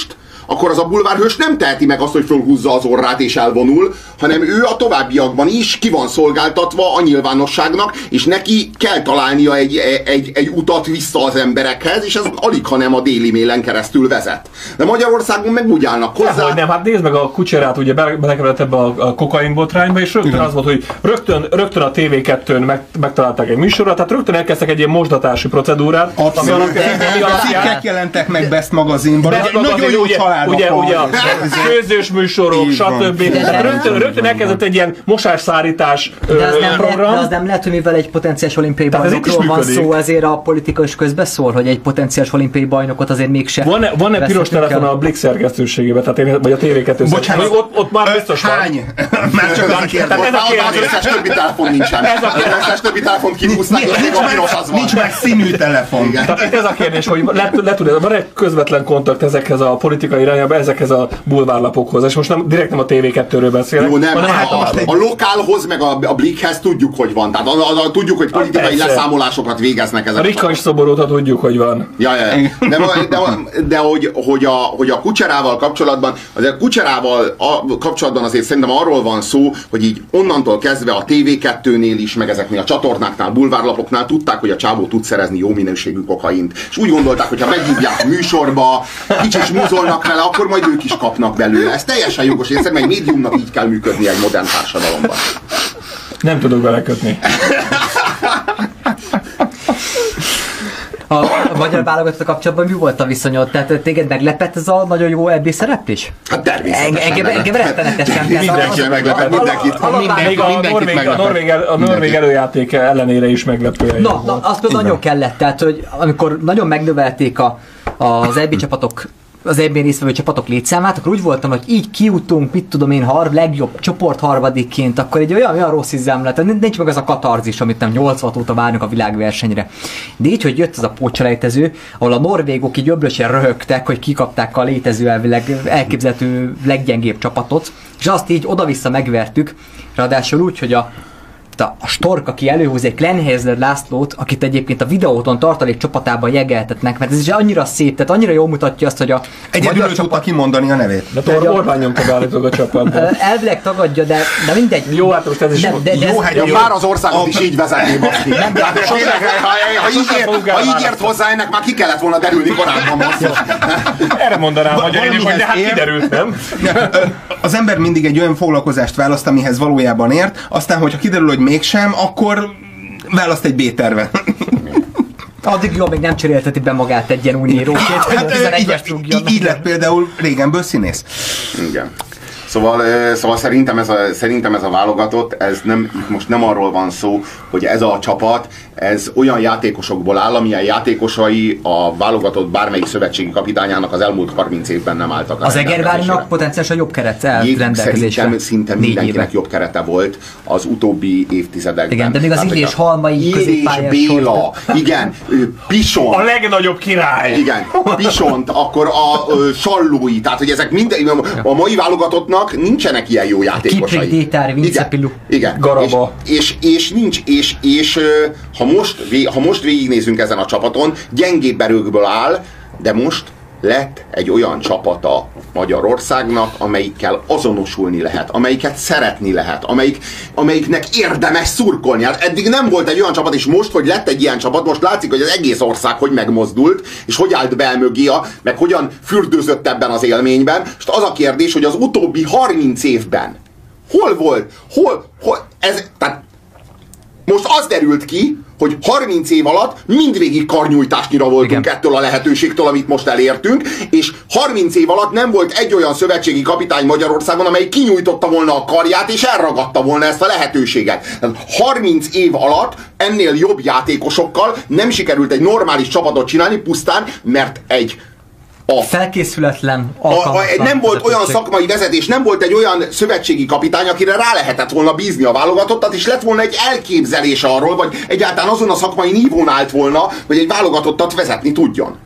akkor az a bulvárhős nem teheti meg azt, hogy fölhúzza az orrát és elvonul, hanem ő a továbbiakban is ki van szolgáltatva a nyilvánosságnak, és neki kell találnia egy, egy, egy utat vissza az emberekhez, és ez alig, hanem a Daily Mailen keresztül vezet. De Magyarországon meg úgy állnak hozzá. Dehogy nem, hát nézd meg a Kucserát, ugye belekeveredett ebbe a, a kokainbotrányba, és rögtön igen. az volt, hogy rögtön, rögtön a té vé kettőn meg, megtalálták egy műsorra, tehát rögtön elkezdtek egy ilyen mosdatási procedúrát. Ami alapján cikkek jelentek meg Best magazinban. Nagyon jó családok. Ugye, ugye a főzős műsorok, stb. Rögtön, rögtön elkezdett egy ilyen mosásszárítás program. De az nem lehet, hogy mivel egy potenciális olimpiai bajnokról van szó, ezért a politika is közbeszól, hogy egy potenciális olimpiai bajnokot azért mégse. Van-e, van-e piros telefon a Blix szerkesztőségében, tehát én, vagy a té vé kettő? Bocsánat, ott, ott már biztos van. Hány? Már csak az a kérdés. Az összes többi telefon nincsen. Az összes többi telefont kihúzták, és még a piros az van. Nincs meg színű telefon. Tehát ez a kérdés, hogy le, le tudod, van egy közvetlen kontakt ezekhez a politikai irányába, ezekhez a bulvárlapokhoz, és most nem, direkt nem a té vé kettőről beszélek. Jó, nem, hanem a, a, a lokálhoz, meg a, a Blikhez tudjuk, hogy van. Tehát a, a, a, tudjuk, hogy politikai a, leszámolásokat végeznek ezek. A Rika is szoborodhat, tudjuk, hogy van. Ja, ja, ja. De, de, de, de hogy, hogy, a, hogy a Kucserával kapcsolatban, azért a Kucserával a, kapcsolatban azért szerintem arról van szó, hogy így onnantól kezdve a té vé kettőnél is, meg ezeknél a csatornáknál, bulvárlapoknál tudták, hogy a csávó tud szerezni jó minőségű kokaint. És úgy gondolták, hogy ha meghívják a műsorba, kicsit smúzolnak vele, akkor majd ők is kapnak belőle. Ez teljesen jogos. Én szerintem egy médiumnak így kell működni egy modern társadalomban. Nem tudok belekötni. A, a magyar válogatott kapcsolatban mi volt a viszonyod? Tehát téged meglepett ez a nagyon jó ebbé szereplés? Hát természetesen. Engem, engem rettenetesen. Mindenki meglepett, mindenkit. A norvég, a norvég előjáték ellenére is meglepő. Na, na azt például nagyon kellett, tehát hogy amikor nagyon megnövelték a, az é bé csapatok az é bén résztvevő csapatok létszámát, akkor úgy voltam, hogy így kijutunk, mit tudom én, har, legjobb csoport harmadikként, akkor egy olyan, olyan rossz ízem lett, nincs meg az a katarzis, amit nem nyolcvan óta várnak a világversenyre. De így, hogy jött az a pótselejtező, ahol a norvégok így öblösen röhögtek, hogy kikapták a létező elvileg elképzelhető leggyengébb csapatot, és azt így oda-vissza megvertük, ráadásul úgy, hogy a a Stork, aki előhúz egy Klenhelyzer Lászlót, akit egyébként a videóton tartalék csapatában jegeltetnek, mert ez is annyira szép, tehát annyira jól mutatja azt, hogy a egyedül tudta csapat... kimondani a nevét. De Or- Orbán nyomta beállítólag a csapatban. Elvileg tagadja, de, de mindegy. Jó, hát most ez is de, de, de jó, hát jó. Már az országot a... is így vezetné, baszki. Nem, de ha, ha, így ért, ha így ért hozzá, ennek már ki kellett volna derülni korábban, baszki. Erre mondanám a magyar hogy de hát kiderült, nem? Az ember mindig egy olyan foglalkozást választ, amihez valójában ért, aztán, hogyha kiderül, hogy mégsem, akkor választ egy B-tervet. Addig jól még nem cserélteti be magát egy ilyen újnéróként, hogy hát, a tizenegyes így, így lett például régenből színész. Igen. Szóval, szóval szerintem, ez a, szerintem ez a válogatott, ez nem, most nem arról van szó, hogy ez a csapat, ez olyan játékosokból áll, amilyen játékosai a válogatott bármelyik szövetségi kapitányának az elmúlt harminc évben nem álltak. Az Egervárnak potenciálisan jobb keret rendelkezésre. Szerintem szinte mindenkinek jobb kerete volt az utóbbi évtizedekben. Igen, de még az Illés Halmai középpályás Béla, igen, Pison. A legnagyobb király. Igen, Pisont, akkor a, a Sallói, tehát hogy ezek minden, a mai válogatottnak nincsenek ilyen jó játékosai. Kiprik, Détár, Vince Pilu. Igen, Garaba. És, és, és nincs, és, és ha, most, ha most végignézünk ezen a csapaton, gyengébb erőkből áll, de most lett egy olyan csapata Magyarországnak, amelyikkel azonosulni lehet, amelyiket szeretni lehet, amelyik, amelyiknek érdemes szurkolni. Hát eddig nem volt egy olyan csapat, és most, hogy lett egy ilyen csapat, most látszik, hogy az egész ország hogy megmozdult, és hogy állt be mögé, meg hogyan fürdőzött ebben az élményben. És az a kérdés, hogy az utóbbi harminc évben hol volt, hol, hol ez, tehát most az derült ki, hogy harminc év alatt mindvégig karnyújtásnyira voltunk Igen. ettől a lehetőségtől, amit most elértünk, és harminc év alatt nem volt egy olyan szövetségi kapitány Magyarországon, amely kinyújtotta volna a karját, és elragadta volna ezt a lehetőséget. harminc év alatt ennél jobb játékosokkal nem sikerült egy normális csapatot csinálni, pusztán, mert egy A, felkészületlen, a, a, nem volt olyan szakmai vezetés, nem volt egy olyan szövetségi kapitány, akire rá lehetett volna bízni a válogatottat, és lett volna egy elképzelése arról, vagy egyáltalán azon a szakmai nívón állt volna, hogy egy válogatottat vezetni tudjon.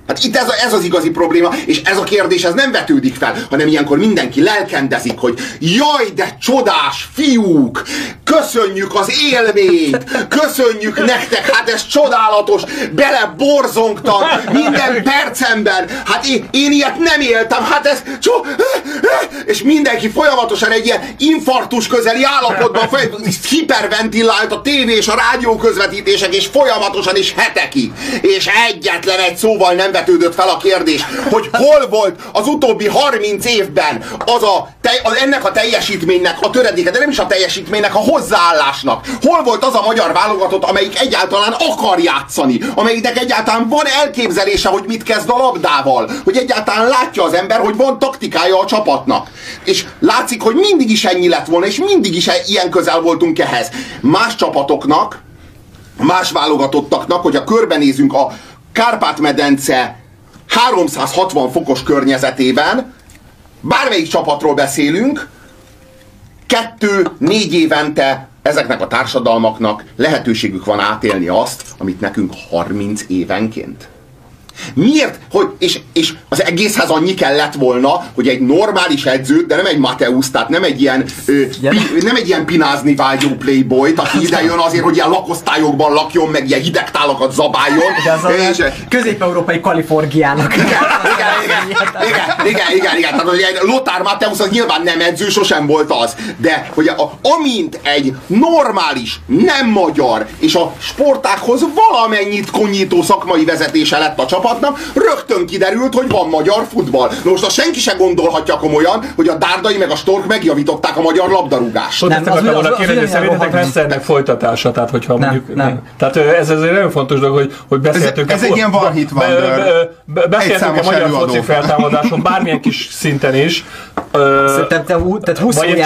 Hát itt ez, a, ez az igazi probléma, és ez a kérdés ez nem vetődik fel, hanem ilyenkor mindenki lelkendezik, hogy jaj, de csodás fiúk, köszönjük az élményt, köszönjük nektek, hát ez csodálatos, beleborzongtam minden percemben, hát én, én ilyet nem éltem, hát ez csó... És mindenki folyamatosan egy ilyen infarktus közeli állapotban hiperventilált a tévé és a rádió közvetítések, és folyamatosan és hetekig, és egyetlen egy szóval nem vetődött fel a kérdés, hogy hol volt az utóbbi harminc évben az a, az ennek a teljesítménynek a töredéke, de nem is a teljesítménynek, a hozzáállásnak. Hol volt az a magyar válogatott, amelyik egyáltalán akar játszani, amelyiknek egyáltalán van elképzelése, hogy mit kezd a labdával, hogy egyáltalán látja az ember, hogy van taktikája a csapatnak. És látszik, hogy mindig is ennyi lett volna, és mindig is ilyen közel voltunk ehhez. Más csapatoknak, más válogatottaknak, hogyha körbenézünk a Kárpát-medence háromszázhatvan fokos környezetében, bármelyik csapatról beszélünk, kettő-négy évente ezeknek a társadalmaknak lehetőségük van átélni azt, amit nekünk harminc évenként. Miért? Hogy, és, és az egészhez annyi kellett volna, hogy egy normális edzőt, de nem egy Mateusz, tehát nem egy ilyen, ö, pi, nem egy ilyen pinázni vágyó playboyt, aki ide jön azért, hogy ilyen lakosztályokban lakjon, meg ilyen hideg tálakat zabáljon. És, közép-európai Kaliforniának. Igen, igen, igen, igen, igen, igen, igen. Tehát, hogy Lothar Mateusz az nyilván nem edző, sosem volt az. De hogy a, amint egy normális, nem magyar, és a sportákhoz valamennyit konyító szakmai vezetése lett a csapatnak, rögtön kiderült, hogy van magyar futball. Na most azt senki se gondolhatja komolyan, hogy a Dárdai meg a Stork megjavították a magyar labdarúgást. Pont ezt akartam volna kérdezni, szerintetek lesz ennek folytatása? Tehát, hogyha nem, mondjuk... Nem. Tehát ez, ez egy nagyon fontos dolog, hogy, hogy beszéltünk... Ez, ez egy ilyen one hit wonder. Beszéltünk a magyar foci feltámadáson, bármilyen kis szinten is. Szerintem te, tehát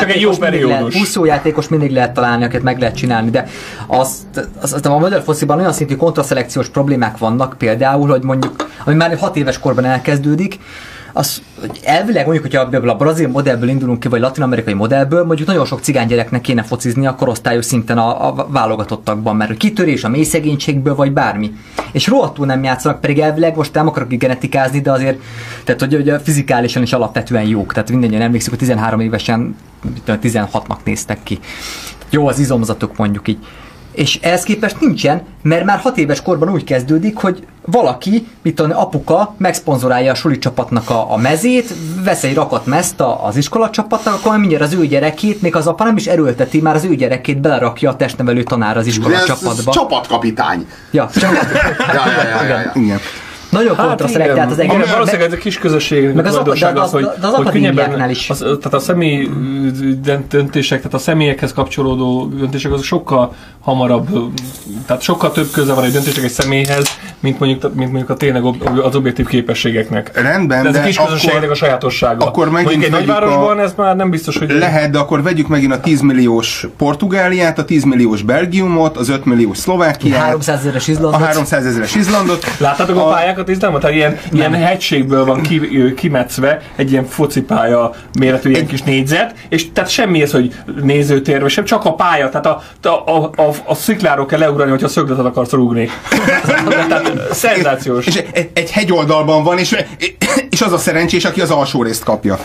húsz játékos mindig lehet találni, akiket meg lehet csinálni, de azt, azt, azt a magyar fociban olyan szintű kontraszelekciós problémák vannak például, hogy mondjuk, ami már hat éves korban elkezdődik, az elvileg mondjuk, hogyha a brazil modellből indulunk ki, vagy latin-amerikai modellből, mondjuk nagyon sok cigány gyereknek kéne focizni a korosztályos szinten a, a válogatottakban, mert kitörés a mély szegénységből, vagy bármi. És rohadtul nem játszanak, pedig elvileg most nem akarok genetikázni, de azért, tehát hogy, hogy fizikálisan is alapvetően jók. Tehát mindannyian emlékszik, hogy tizenhárom évesen tizenhatnak néztek ki. Jó az izomzatok, mondjuk így. És ehhez képest nincsen, mert már hat éves korban úgy kezdődik, hogy valaki, mit tudom, apuka megszponzorálja a suli csapatnak a, a mezét, vesz egy rakat mezt az iskola csapatnak, akkor mindjárt az ő gyerekét, még az apa nem is erőlteti, már az ő gyerekét belerakja a testnevelő tanár az iskola ez, csapatba. Ez csapatkapitány. Ja, csapatkapitány. ja, ja, ja, ja, ja. Nagyon hát kontrasztelek, tehát az egész... Valószínűleg ez a kis közösségnek a tulajdonság az, hogy, az hogy könnyebben, az, tehát a személy döntések, tehát a személyekhez kapcsolódó döntések azok sokkal hamarabb, tehát sokkal több köze van egy döntések egy személyhez, mint mondjuk, mint mondjuk a tényleg az objektív képességeknek. Rendben, de ez a kis közösségnek a sajátossága. Akkor mondjuk egy nagyvárosban ez már nem biztos, hogy... Lehet, de akkor vegyük megint a tíz milliós Portugáliát, a tíz milliós Belgiumot, az öt milliós Szlovákiát, háromszázezeres Izlandot. A háromszázezeres Izlandot. Láttátok a, a pályákat, ez nem? Tehát ilyen, ilyen hegységből van ki, kimetszve egy ilyen focipálya méretű ilyen kis négyzet, és tehát semmi ez, hogy nézőtérve, sem, csak a pálya, tehát a, a, a, a, a szikláról kell leugrani, hogyha szögletet akarsz rúgni. Tehát szenzációs. És egy, egy hegyoldalban van, és, és az a szerencsés, aki az alsó részt kapja.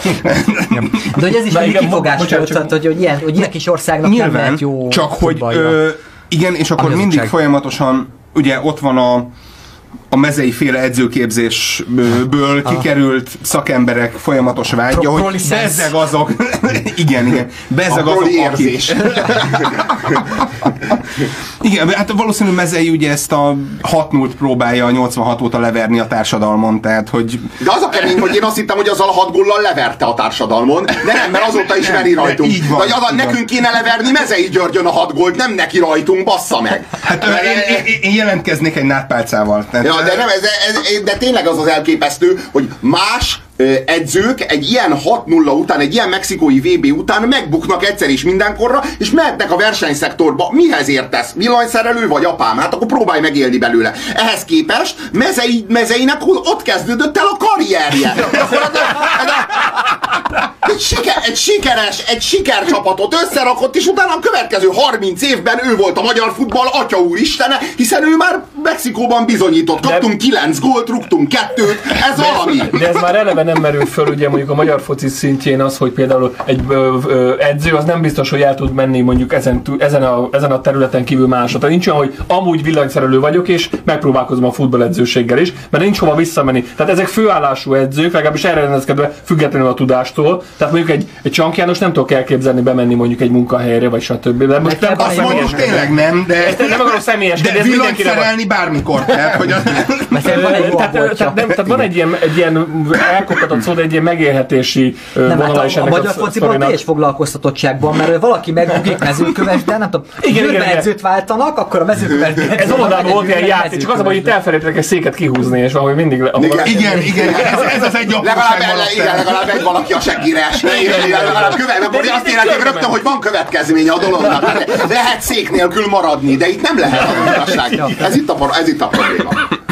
De hogy ez is egy kifogás volt, hogy, hogy, hogy, ilyen, hogy ilyen kis országnak nyilván, nem lehet jó csak hogy ö, igen, és akkor mindig folyamatosan, ugye ott van a a mezei féle edzőképzésből kikerült szakemberek folyamatos vágya, Pro, hogy bezzeg azok, igen, igen, bezzeg azok, akik... Igen, hát valószínűleg Mezei ugye ezt a hat nullt próbálja nyolcvanhat óta leverni a társadalmon, tehát hogy... De az a kemény, hogy én azt hittem, hogy azzal a hat góllal leverte a társadalmon, de nem, mert azóta is veri rajtunk. Így van, de hogy az, nekünk kéne leverni Mezei Györgyön a hat gólt, nem neki rajtunk, bassza meg. Hát én, én, én jelentkeznék egy nátpálcával. Tehát, ja, de, nem, ez, ez, de tényleg az az elképesztő, hogy más edzők egy ilyen hat nulla után, egy ilyen mexikói vé bé után megbuknak egyszer és mindenkorra, és mehetnek a versenyszektorba. Mihez értesz? Villanyszerelő vagy apám? Hát akkor próbálj megélni belőle. Ehhez képest Mezei, Mezeinek ott kezdődött el a karrierje. Siker, egy sikeres, egy sikercsapatot összerakott, és utána a következő harminc évben ő volt a magyar futball atya úristene, hiszen ő már Mexikóban bizonyított. Kaptunk kilenc gólt, rúgtunk kettőt, ez de valami. Ez, de ez már eleve nem merül föl, ugye mondjuk a magyar foci szintjén az, hogy például egy ö, ö, edző az nem biztos, hogy el tud menni mondjuk ezen, ezen, a, ezen a területen kívül másra. Tehát nincs olyan, hogy amúgy villanyszerelő vagyok, és megpróbálkozom a futballedzőséggel is, mert nincs hova visszamenni. Tehát ezek főállású edzők, legalábbis erre rendezkedve függetlenül a tudástól. Tehát mondjuk egy, egy Csank János nem tudok elképzelni bemenni mondjuk egy munkahelyre, vagy stb. De most nem azt mondom, tényleg nem, de, ezt nem akarom személyeskedni, de villanyszerelni bármikor. Tehát, hogy az... tehát, tehát, nem, tehát van egy ilyen, egy ilyen elkoptatott szó, egy ilyen megélhetési nem, vonala hát is a, a ennek magyar fociban teljes foglalkoztatottságban, mert valaki megbukik mezőköves, de nem tudom, edzőt váltanak, akkor a mezőköves. Ez oldalban volt ilyen játék, csak az a, hogy itt elfelejtettek egy széket kihúzni, és valahogy mindig... Igen, igen, igen, ez, ez az egy legalább, igen, legalább egy valaki a seggire esni, legalább követ, akkor azt érezték rögtön, hogy van következménye a dolognak. Lehet szék nélkül maradni, de itt nem lehet az igazság. Ez itt a, ez itt a probléma.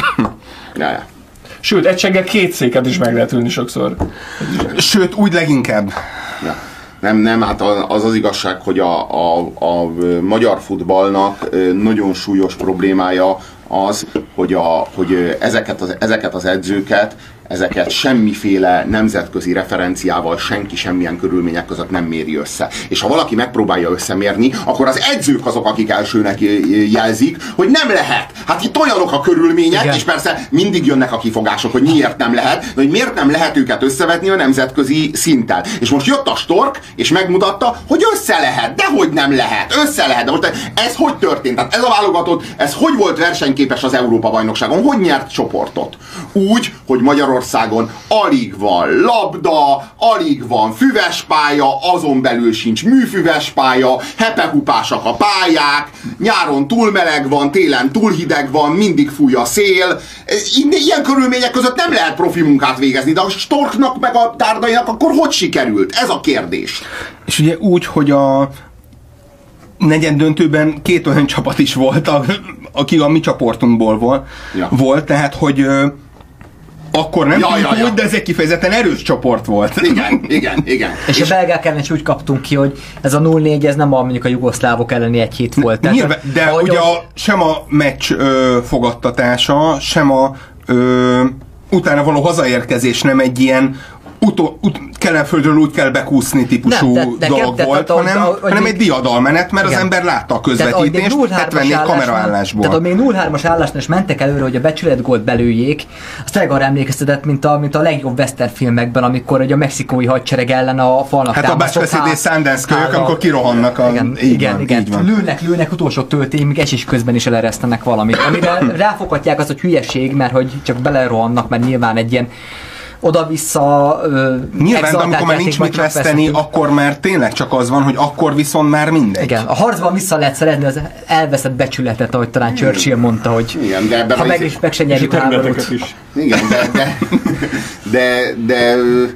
Ja, ja. Sőt, egy seggel két széket is meg lehet ülni sokszor. Sőt, úgy leginkább. Ja. Nem, nem, hát az az igazság, hogy a, a, a magyar futballnak nagyon súlyos problémája az, hogy, a, hogy ezeket, az, ezeket az edzőket, ezeket semmiféle nemzetközi referenciával senki semmilyen körülmények között nem méri össze. És ha valaki megpróbálja összemérni, akkor az edzők azok, akik elsőnek jelzik, hogy nem lehet. Hát itt olyanok a körülmények, igen. És persze mindig jönnek a kifogások, hogy miért nem lehet, de hogy miért nem lehet őket összevetni a nemzetközi szinttel. És most jött a Stork, és megmutatta, hogy össze lehet, de hogy nem lehet, össze lehet. De most ez hogy történt? Tehát ez a válogatott, ez hogy volt versenyképes az Európa-bajnokságon? Hogy nyert csoportot? Úgy, hogy Magyarországon Magyarországon alig van labda, alig van füves pálya, azon belül sincs műfüves pálya, hepehupásak a pályák, nyáron túl meleg van, télen túl hideg van, mindig fúj a szél. Ilyen körülmények között nem lehet profi munkát végezni, de a Storknak meg a Dárdainak akkor hogy sikerült? Ez a kérdés. És ugye úgy, hogy a negyed döntőben két olyan csapat is volt, aki a mi csoportunkból volt, ja. volt tehát hogy akkor nem ja, tudjuk ja, ja. úgy, de ez egy kifejezetten erős csoport volt. Igen, igen, igen. És, és a belgák ellen is úgy kaptunk ki, hogy ez a nulla négy, ez nem a, mondjuk a jugoszlávok elleni egy hét volt. Nyilván, de ahogy ugye a, sem a meccs ö, fogadtatása, sem a ö, utána való hazaérkezés nem egy ilyen utó, ut, Kelenföldről úgy kell bekúszni típusú nem, de, de dolog de, volt, de, hanem, a, a, hanem egy diadalmenet, mert igen. az ember látta a közvetítést, hetvennégy kameraállásból. Tehát még nulla hármas állásnál is mentek előre, hogy a becsületgólt belőjék, azt tényleg arra emlékeztetett, mint a, mint a legjobb western filmekben, amikor a mexikói hadsereg ellen a falnak hát támasztott. Hát a Bácsbeszéd és Sundance kölyök, amikor kirohannak a... Igen, így igen, van, igen. Így van. Lőnek, lőnek utolsó töltény, még esés közben is eleresztenek valamit. Amire ráfoghatják az, hogy hülyeség, mert hogy csak belerohannak, mert nyilván egy ilyen oda-vissza nyilván, de amikor már nincs mit veszteni, akkor már tényleg csak az van, hogy akkor viszont már mindegy. Igen, a harcban vissza lehet szerezni az elveszett becsületet, ahogy talán Churchill mondta, hogy igen, de ha meg is meg se nyerjük háborút. Igen, de, de, de, de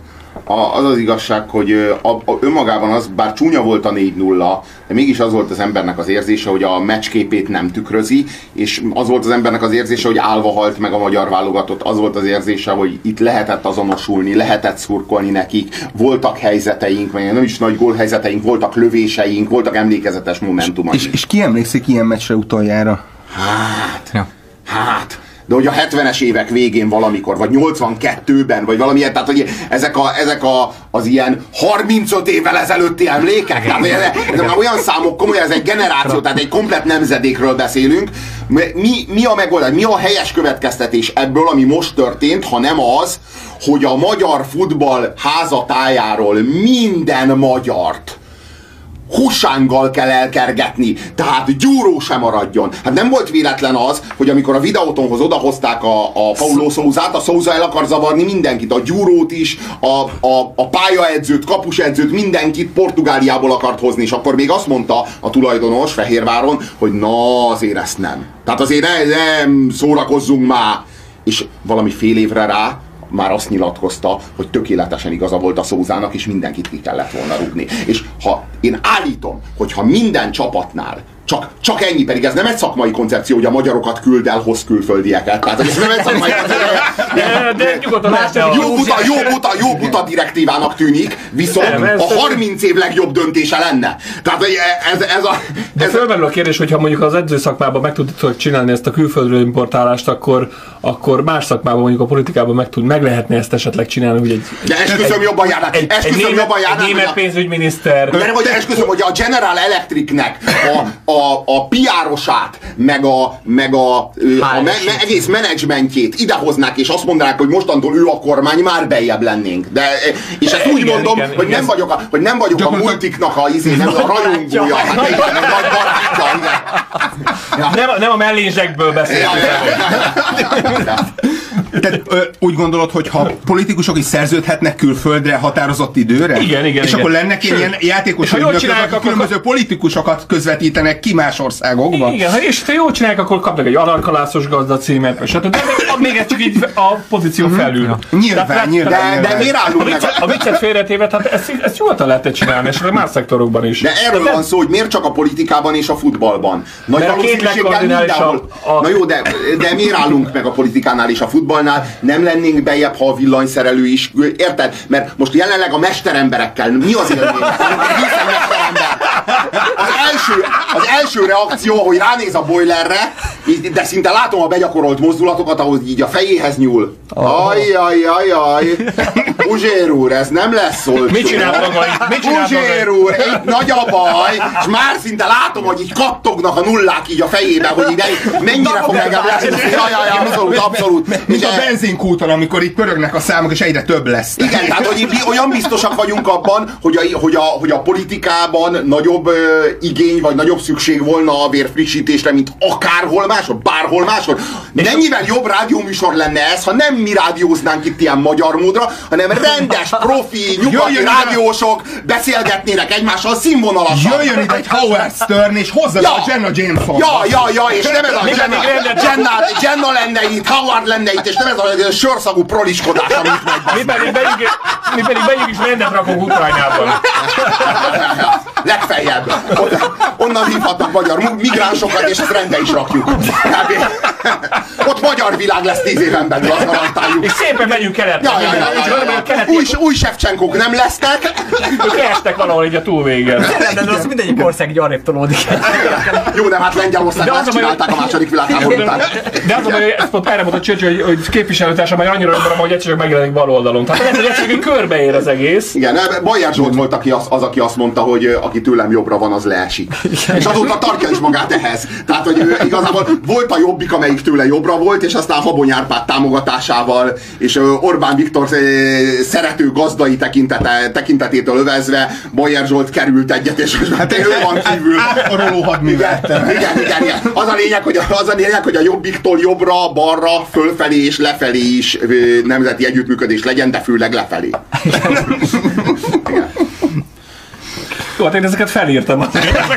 az az igazság, hogy a, a, önmagában az, bár csúnya volt a négy nulla, de mégis az volt az embernek az érzése, hogy a meccsképét nem tükrözi, és az volt az embernek az érzése, hogy állva halt meg a magyar válogatott, az volt az érzése, hogy itt lehetett azonosulni, lehetett szurkolni nekik, voltak helyzeteink, vagy nem is nagy gólhelyzeteink, voltak lövéseink, voltak emlékezetes momentumok. És, és ki emlékszik ilyen meccsre utoljára? Hát, ja. hát... de hogy a hetvenes évek végén valamikor, vagy nyolcvankettőben, vagy valamilyen, tehát hogy ezek, a, ezek a, az ilyen harmincöt évvel ezelőtti emlékek, tehát ez már olyan számok, komolyan ez egy generáció, tehát egy komplett nemzedékről beszélünk. Mi, mi a megoldás, mi a helyes következtetés ebből, ami most történt, ha nem az, hogy a magyar futball házatájáról minden magyart husánggal kell elkergetni, tehát gyúró sem maradjon. Hát nem volt véletlen az, hogy amikor a Videótonhoz odahozták a, a Paulo Sousát, a Sousa el akar zavarni mindenkit, a gyúrót is, a, a, a pályaedzőt, kapusedzőt, mindenkit Portugáliából akart hozni, és akkor még azt mondta a tulajdonos Fehérváron, hogy na azért ezt nem. Tehát azért nem, nem szórakozzunk már. És valami fél évre rá már azt nyilatkozta, hogy tökéletesen igaza volt a Sousának, és mindenkit ki kellett volna rúgni. És ha én állítom, hogy ha minden csapatnál Csak, csak ennyi, pedig ez nem egy szakmai koncepció, hogy a magyarokat küld el, hoz külföldieket. Tehát ez nem egy szakmai koncepció. De, de nyugodtan jó buta, jó buta, jó buta direktívának tűnik, viszont a harminc év legjobb döntése lenne. Tehát ez, ez a... De ez fölmerül a kérdés, hogyha mondjuk az edzőszakmában meg tudod csinálni ezt a külföldről importálást, akkor, akkor más szakmában, mondjuk a politikában meg, tud, meg lehetne ezt esetleg csinálni. Hogy egy, de esküszöm jobban járnák. Egy, egy német, egy német pénzügyminiszter. De nem, hogy esküszöm, hogy a General Electricnek a, a, a pé er-osát, meg a, meg a, a me, me, egész menedzsmentjét idehoznák, és azt mondanák, hogy mostantól ő a kormány, már beljebb lennénk. De, és ezt úgy igen, mondom, igen, hogy, igen. Nem vagyok a, hogy nem vagyok a multiknak a, izé, nem a rajongója, hát igen, nem nagy barátja, igen. Ja. Nem, nem a mellénzsekből beszélünk. Tehát ö, úgy gondolod, hogy ha politikusok is szerződhetnek külföldre határozott időre? Igen, igen. És igen. akkor lennek Sőt, ilyen játékos ügynökök, akik különböző politikusokat közvetítenek ki más országokba? Igen, és ha jól csinálják, akkor kapnak egy alarkalászos gazda címet, és hát, de még ez csak így a pozíció felül. Mm-hmm. Nyilván, tehát, nyilván, de, nyilván. De miért állunk a viccet, a viccet félretéve, hát ezt, ezt nyugodtan lehetett csinálni, és más szektorokban is. De erről de van szó, hogy miért csak a politikában és a futballban. Nagy valószínűséggel mindenhol. A... Na jó, de, de miért állunk meg a politikánál és a futballnál? Nem lennénk bejebb, ha a villanyszerelő is. Érted? Mert most jelenleg a mesteremberekkel mi az élmény? Az első, az első reakció, hogy ránéz a boilerre, de szinte látom a begyakorolt mozdulatokat, ahogy így a fejéhez nyúl. Ajjajajaj, Puzsér úr, ez nem lesz olcsó. Mit csinál maga itt? Puzsér úr, itt nagy a baj, és már szinte látom, hogy így kattognak a nullák így a fejében, hogy így mennyire fog engem lesz. Jajjaj, abszolút, abszolút. Mint a benzinkúton, amikor itt pörögnek a számok, és egyre több lesz. Igen, tehát hogy olyan biztosak vagyunk abban, hogy a, hogy a, hogy a politikában nagyobb uh, igény, vagy nagyobb szükség volna a vérfrissítésre, mint akárhol máshol, bárhol máshol. Mennyivel jobb rádióműsor lenne ez, ha nem mi rádióznánk itt ilyen magyar módra, hanem rendes, profi, nyugati rádiósok beszélgetnének egymással színvonalasan. Jöjjön itt egy Howard Stern, és hozza ja. a Jenna Jameson. Ja, ja, ja, és nem ez a Jenna, Jenna, Jenna lenne itt, Howard lenne itt, és nem ez a sörszagú proliskodás, amit megy. Mi pedig bejük, mi pedig bejük is rendet rakunk Ukrajnában. Legfeljebb. Onnan hívhatnak magyar migránsokat, és ezt rendbe is rakjuk. Ott magyar világ lesz tíz éven belül, azt garantáljuk. És szépen megyünk keletre. Ja, ja, ja, ja, ja, ja. Új, új Shevchenkók nem lesznek. Ők estek valahol így a túlvégen. De, de az mindegyik ország így arrébb tolódik. Jó, de hát Lengyelország azt csinálták a második világháború után. De az, hogy ezt pont erre mondta Csöcső, hogy képviselőtársam már annyira jobban, hogy egyszer megjelenik bal oldalon. Tehát lehet, hogy egyszerűen körbeér az egész. Igen, Bajer Zsolt volt aki az, az, aki azt mondta, hogy aki tőlem jobbra van, az leesik. És azóta tartja is magát ehhez. Tehát, hogy igazából volt a Jobbik, amelyik tőle jobbra volt, és aztán Habony Árpád támogatásával, és Orbán Viktor szerető gazdai tekintete, tekintetétől övezve Bajer Zsolt került egyet, és hát ő van kívül. Átkaroló hadművelet. Igen, igen, igen. Az a lényeg, hogy a, az a lényeg, hogy a Jobbiktól jobbra, balra, fölfelé és lefelé is nemzeti együttműködés legyen, de főleg lefelé. Igen. Jó, hát én ezeket felírtam.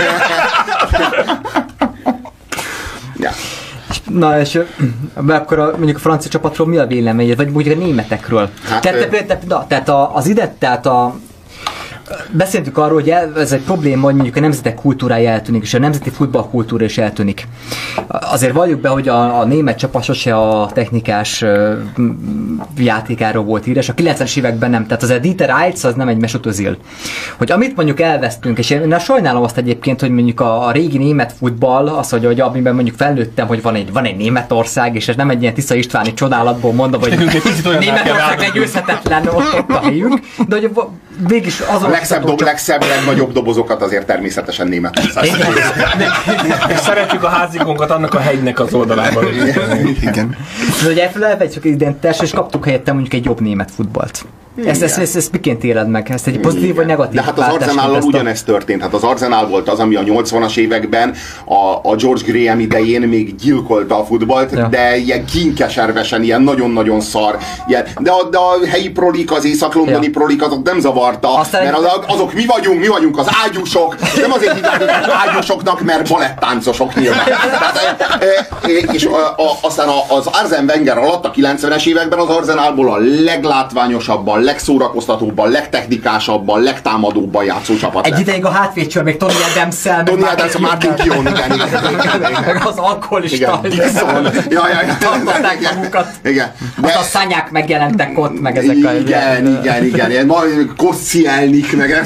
Ja. Na és akkor a, mondjuk a francia csapatról mi a véleményed, vagy mondjuk a németekről? Hát, tehát, ö... tehát, na, tehát a, az ide, tehát a beszéltük arról, hogy ez egy probléma, hogy mondjuk a nemzetek kultúrája eltűnik, és a nemzeti futballkultúra is eltűnik. Azért valljuk be, hogy a, a német csapat sose a technikás uh, játékáról volt híres. A kilencvenes években nem. Tehát az a Dieter Eitz az nem egy Mesut Özil. Hogy amit mondjuk elvesztünk, és én sajnálom azt egyébként, hogy mondjuk a, a régi német futball, az, hogy, hogy amiben mondjuk felnőttem, hogy van egy, van egy Németország, és ez nem egy ilyen Tisza Istváni csodálatból mondom, hogy Németország leggyőzhetetlen ott, ott a helyünk, de hogy végig azon legszebb, dob, legszebb, legnagyobb dobozokat azért természetesen Németország. És szeretjük a házikonkat annak a hegynek az oldalában. Igen. De hogy elfelejtjük identitásra, és kaptuk helyette mondjuk egy jobb német futballt. Ezt, ezt, ezt, ezt miként éled meg? Ezt egy pozitív vagy negatív? De hát az Arsenállal ugyanezt történt. Hát az Arsenal volt az, ami a nyolcvanas években a, a George Graham idején még gyilkolta a futballt, ja. De ilyen kínkeservesen, ilyen nagyon-nagyon szar. Ilyen, de, a, de a helyi prolik, az észak-londoni ja. prolik, azok nem zavarta, aztán mert az, azok mi vagyunk, mi vagyunk az ágyúsok, nem azért hívják az ágyúsoknak, mert balettáncosok nyilván. Tehát, és a, a, aztán az Arsene Wenger alatt a kilencvenes években az Arsenalból a leglátványosabban, legszórakoztatóbban, legtechnikásabban, legtámadóbban játszó csapat. Egy ideig a hátvédsor még Tony Adams-szel, Tony Adams, Martin Keown, igen, igen. Meg az alkoholista. Dixon. Ja, ja, ja. Tartották magukat. Igen. De a szányák megjelentek ott, meg ezek a... Igen, igen, igen, igen. Kosszielnik, meg...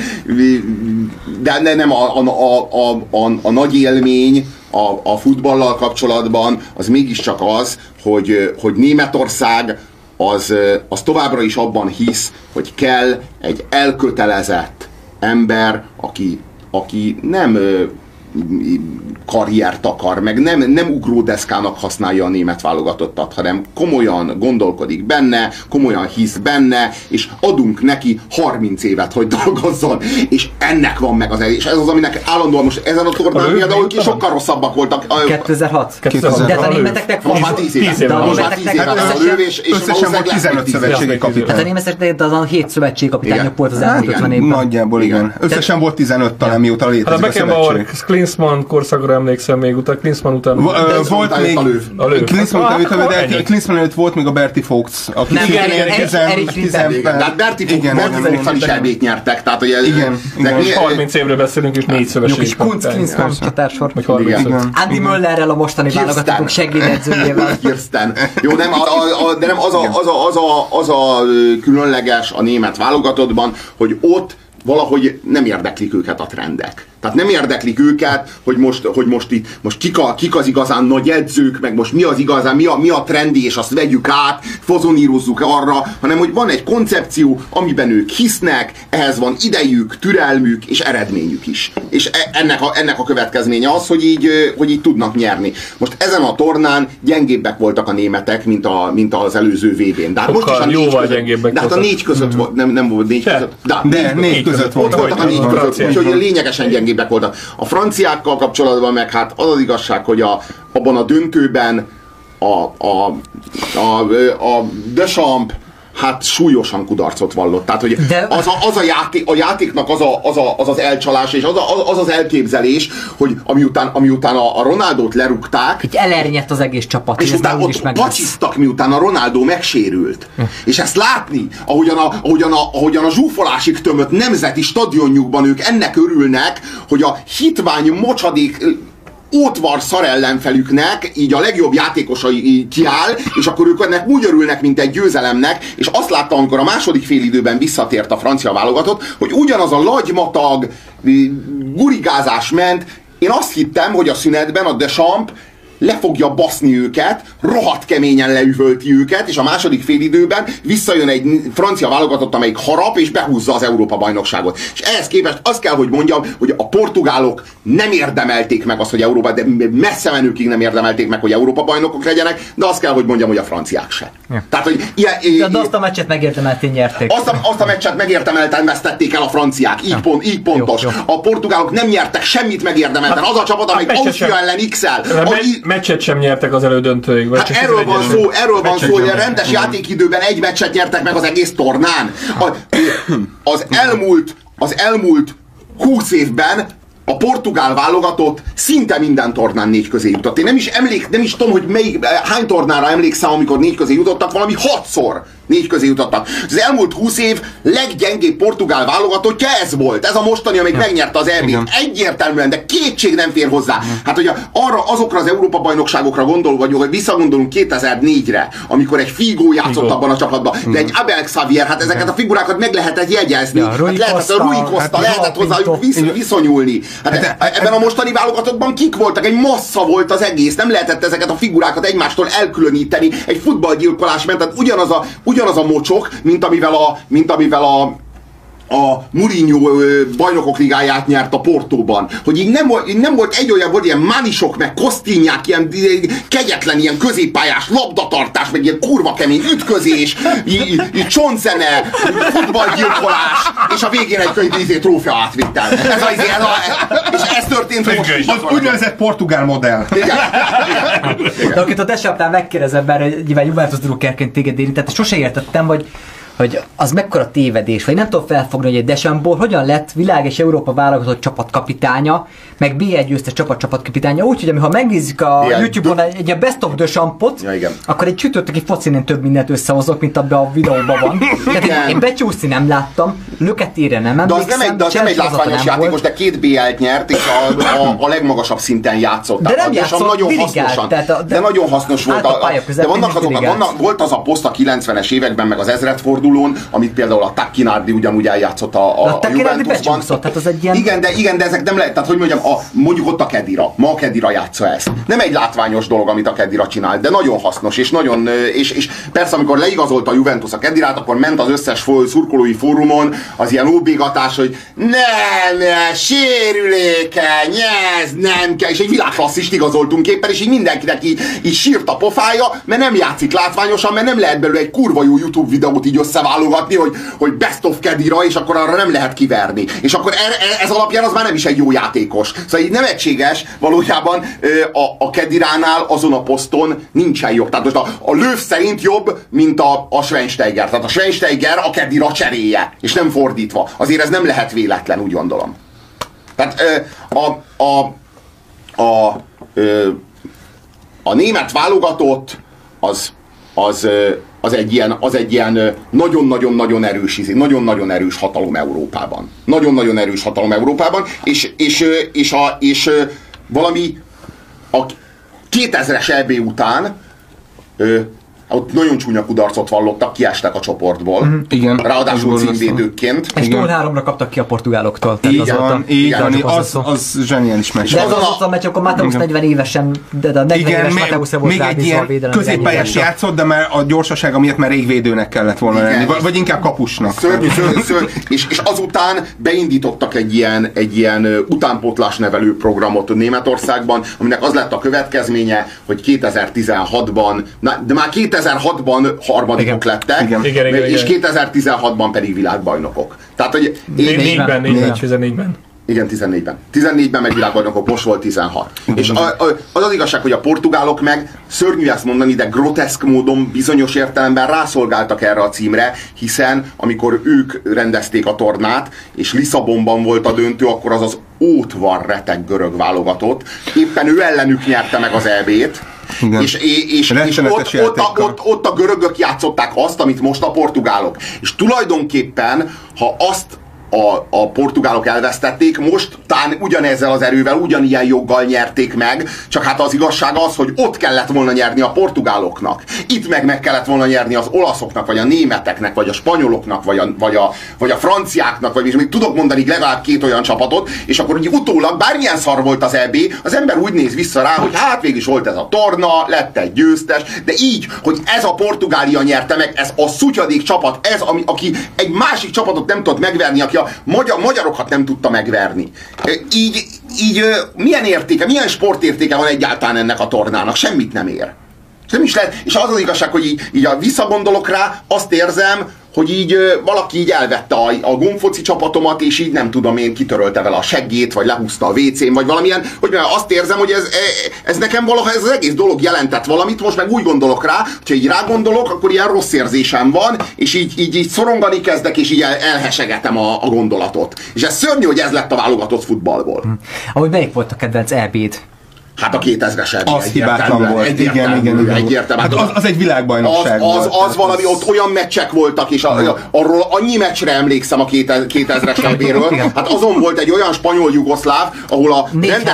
De nem, a, a, a, a, a nagy élmény a, a futballal kapcsolatban az mégiscsak az, hogy, hogy Németország az, az továbbra is abban hisz, hogy kell egy elkötelezett ember, aki, aki nem karriert akar, meg nem, nem ugródeszkának használja a német válogatottat, hanem komolyan gondolkodik benne, komolyan hisz benne, és adunk neki harminc évet, hogy dolgozzon, és ennek van meg az el, és ez az, aminek állandóan most ezen a tornán például ki sokkal rosszabbak voltak. kétezer-hat De a németeknek most már tíz éve. Most már tíz éve a lőv, és összesen volt tizenöt szövetségi kapitány. Hát a németeknek az a hét szövetségi kapitányok volt az elmúlt ötven évben. Nagyjából igen. Összesen volt tizenöt talán, mióta létezik a szövetség. Klinsmann korszakra emlékszem még utána, Klinsmann után. Volt még a lőv. Klinsmann után, de Klinsmann előtt volt még a Berti Vogts, aki tizenöt De Berti Vogts fel is elbét nyertek, tehát hogy ez... Igen. harminc évről beszélünk, és négy szövetségi Kunc Klinsmann csatársor. Andy Möllerrel, a mostani válogatottunk segédedzőjével. Kirsten. Jó, nem, de nem az a különleges a német válogatottban, hogy ott valahogy nem érdeklik őket a trendek. Tehát nem érdeklik őket, hogy most, hogy most, itt, most kik, a, kik az igazán nagy edzők, meg most mi az igazán, mi a, mi a trendi, és azt vegyük át, fozonírozzuk arra, hanem hogy van egy koncepció, amiben ők hisznek, ehhez van idejük, türelmük és eredményük is. És ennek a, ennek a következménye az, hogy így, hogy így tudnak nyerni. Most ezen a tornán gyengébbek voltak a németek, mint, a, mint az előző vé bén. De hát most is a négy között, de hát a négy között mm-hmm. volt, nem, nem volt négy között. De, de négy, négy között volt. Ott voltak a négy között, úgyhogy lényegesen gyengébbek voltak. A franciákkal kapcsolatban meg hát az az igazság, hogy a, abban a döntőben a, a, a, a Deschamps hát súlyosan kudarcot vallott. Tehát, hogy de... az, a, az a, játék, a játéknak az, a, az, a, az az elcsalás, és az, a, az az elképzelés, hogy amiután, amiután a, a Ronaldót lerúgták, így elernyett az egész csapat, és utána ott pacsiztak, miután a Ronaldo megsérült. Hm. És ezt látni, ahogyan a, ahogyan, a, ahogyan a zsúfolásig tömött nemzeti stadionjukban ők ennek örülnek, hogy a hitvány mocsadék ótvar szar ellenfelüknek így a legjobb játékosai kiáll, és akkor ők ennek úgy örülnek, mint egy győzelemnek, és azt láttam, amikor a második félidőben visszatért a francia válogatott, hogy ugyanaz a lagymatag gurigázás ment. Én azt hittem, hogy a szünetben a Deschamps le fogja baszni őket, rohadt keményen leüvölti őket, és a második félidőben visszajön egy francia válogatott, amelyik harap, és behúzza az Európa-bajnokságot. És ehhez képest azt kell, hogy mondjam, hogy a portugálok nem érdemelték meg azt, hogy Európa, de messze menőkig nem érdemelték meg, hogy Európa-bajnokok legyenek, de azt kell, hogy mondjam, hogy a franciák se. Ja. Tehát, hogy ilyen, de, de azt a meccset megérdemelten nyerték. Azt a, azt a meccset megérdemelten vesztették el a franciák, így, ja. pont, így pontos. Jó, jó. A portugálok nem nyertek semmit megérdemelten. Az a csapat, amelyik Ausztria ellen x-el. Meccset sem nyertek az elődöntőig. Hát erről van szó, erről van szó, hogy a rendes játékidőben egy meccset nyertek meg az egész tornán. A, az elmúlt, az elmúlt húsz évben a portugál válogatott szinte minden tornán négy közé jutott. Én nem is emlék, nem is tudom, hogy melyik, hány tornára emlékszem, amikor négy közé jutottak, valami hatszor négy közé jutottak. Az elmúlt húsz év leggyengébb portugál válogatottja ez volt. Ez a mostani, amelyik megnyerte az é bét. Egyértelműen, de kétség nem fér hozzá. Hát, hogy arra, azokra az Európa-bajnokságokra gondol, vagy, vagy visszagondolunk kétezer-négyre, amikor egy Figo játszott Figo. abban a csapatban, de egy Abel Xavier, hát ezeket a figurákat meg lehetett jegyezni. Ja, hát lehetett a Rui Costa, hát lehetett hozzájuk visz, viszonyulni. Hát hát ebben a mostani válogatottban kik voltak? Egy massza volt az egész. Nem lehetett ezeket a figurákat egymástól elkülöníteni. Egy futballgyilkolás ment, tehát ugyanaz a ugyanaz a mocsok, mint amivel a, mint amivel a, a Mourinho bajnokok ligáját nyert a Portóban. Hogy így nem, nem volt egy olyan, volt ilyen mánisok, meg kosztínyák, ilyen kegyetlen, ilyen középpályás labdatartás, meg ilyen kurva kemény ütközés, csontzene, futballgyilkolás, és a végén egy könyvízé trófea átvittel. Ez a, ez a, és ez történt most. Az úgynevezett portugál modell. Igen. De akit a Deschamps-nál megkérdezem, mert nyilván Juventus drukkerként téged érintett, sose értettem, hogy hogy az mekkora tévedés, vagy nem tudom felfogni, hogy egy Deschamps hogyan lett világ és Európa válogatott csapatkapitánya, meg bé egy győztes csapat csapatkapitánya, úgyhogy ha megnézzük a ilyen, YouTube-on egy, egy Best of Dechampsot, ja, akkor egy csütörtöki focin több mindent összehozok, mint abban a videóban van. Tehát én becsúszni nem láttam, löketére nem emlékszem. De az nem egy, de az nem egy látványos játékos, volt. De két bé el-t nyert, és a, a, a legmagasabb szinten játszott. De nem játszott, nagyon virigált, hasznosan, tehát a, de, de nagyon hasznos volt. A, a, de vannak azok, vannak, volt az a poszt a kilencvenes években, meg az ezredfordulón, amit például a Tacchinardi ugyanúgy eljátszott a, a, a Juventusban. Tehát az egy ilyen... Igen, de, igen, de ezek nem lehet, tehát hogy mondjam, a, mondjuk ott a Khedira, ma a Khedira játsza ezt. Nem egy látványos dolog, amit a Khedira csinál, de nagyon hasznos, és nagyon, és, és persze, amikor leigazolta a Juventus a Khedirát, akkor ment az összes szurkolói fórumon az ilyen óbégatás, hogy nem, nem, sérülékeny, ez nem kell, és egy világklasszist igazoltunk éppen, és így mindenkinek így, így sírt a pofája, mert nem játszik látványosan, mert nem lehet belőle egy kurva jó YouTube videót így összeválogatni, hogy, hogy best of Khedira, és akkor arra nem lehet kiverni. És akkor ez alapján az már nem is egy jó játékos. Szóval így nem egységes, valójában a, a Khediránál azon a poszton nincsen jobb. Tehát most a, a Löw szerint jobb, mint a, a Schweinsteiger. Tehát a Schweinsteiger a Khedira cseréje, és nem fordítva. Azért ez nem lehet véletlen, úgy gondolom. Tehát a, a, a, a, a német válogatott az, az, az egy ilyen, az egy ilyen nagyon-nagyon-nagyon erős, nagyon-nagyon erős hatalom Európában. Nagyon-nagyon erős hatalom Európában, és, és, és, a, és valami a kétezres é bé után ott nagyon csúnya kudarcot vallottak, kiestek a csoportból. Mm, igen. Ráadásul címvédőkként. És nulla háromra kaptak ki a portugáloktól. Így van, így van, az, az zseniális meccs. De az az a meccs, akkor Mateusz negyven évesen, de a negyven igen, éves Mateusz volt még egy ilyen középpályás játszott, de már a gyorsasága miatt már rég védőnek kellett volna igen, lenni, vagy inkább kapusnak. Szörnyű, szörnyű, szörnyű. És, és azután beindítottak egy ilyen, egy ilyen utánpótlás nevelő programot Németországban, aminek az lett a következménye, hogy kétezer-tizenhatban, de már kétezer-hatban harmadikok lettek, igen. Igen, igen, és igen. kétezer-tizenhatban pedig világbajnokok. Tehát, hogy négyben, négyben, tizennégyben. Igen, tizennégyben. tizennégyben meg világbajnokok, most volt tizenhat. Igen. És a, a, az az igazság, hogy a portugálok meg, szörnyű ezt mondani, de groteszk módon bizonyos értelemben rászolgáltak erre a címre, hiszen amikor ők rendezték a tornát, és Lisszabonban volt a döntő, akkor az az ótvar reteg görög válogatott. Éppen ő ellenük nyerte meg az é bét. Igen. És, és, és ott, ott, a, ott, ott a görögök játszották azt, amit most a portugálok. És tulajdonképpen, ha azt a, a portugálok elvesztették, most tán ugyanezzel az erővel, ugyanilyen joggal nyerték meg, csak hát az igazság az, hogy ott kellett volna nyerni a portugáloknak. Itt meg meg kellett volna nyerni az olaszoknak, vagy a németeknek, vagy a spanyoloknak, vagy a, vagy a, vagy a franciáknak, vagy még tudok mondani legalább két olyan csapatot, és akkor úgy utólag bármilyen szar volt az é bé, az ember úgy néz vissza rá, hogy hát végig is volt ez a torna, lett egy győztes, de így, hogy ez a Portugália nyerte meg, ez a szutyadék csapat, ez, ami, aki egy másik csapatot nem tudott megverni, aki a magyar, magyarokat nem tudta megverni. Így, így milyen értéke, milyen sportértéke van egyáltalán ennek a tornának? Semmit nem ér. Nem is lehet. És az az igazság, hogy így, így a visszagondolok rá, azt érzem, hogy így valaki így elvette a, a gombfoci csapatomat, és így nem tudom én, kitörölte vele a seggét, vagy lehúzta a vécén, vagy valamilyen, hogy azt érzem, hogy ez, ez nekem valaha ez az egész dolog jelentett valamit, most meg úgy gondolok rá, hogyha így rágondolok, akkor ilyen rossz érzésem van, és így, így, így szorongani kezdek, és így el, elhesegetem a, a gondolatot. És ez szörnyű, hogy ez lett a válogatott futballból. Hm. Ahogy melyik volt a kedvenc é béd? Hát a kétezres é bé. Az hibátlan volt. Igen, igen, igen. Egyértelműen. Hát az, az egy világbajnokság az, az, volt. Az valami, ott olyan meccsek voltak, és a, a, arról annyi meccsre emlékszem a kétezres é béről. Hát azon volt egy olyan spanyol-jugoszláv, ahol a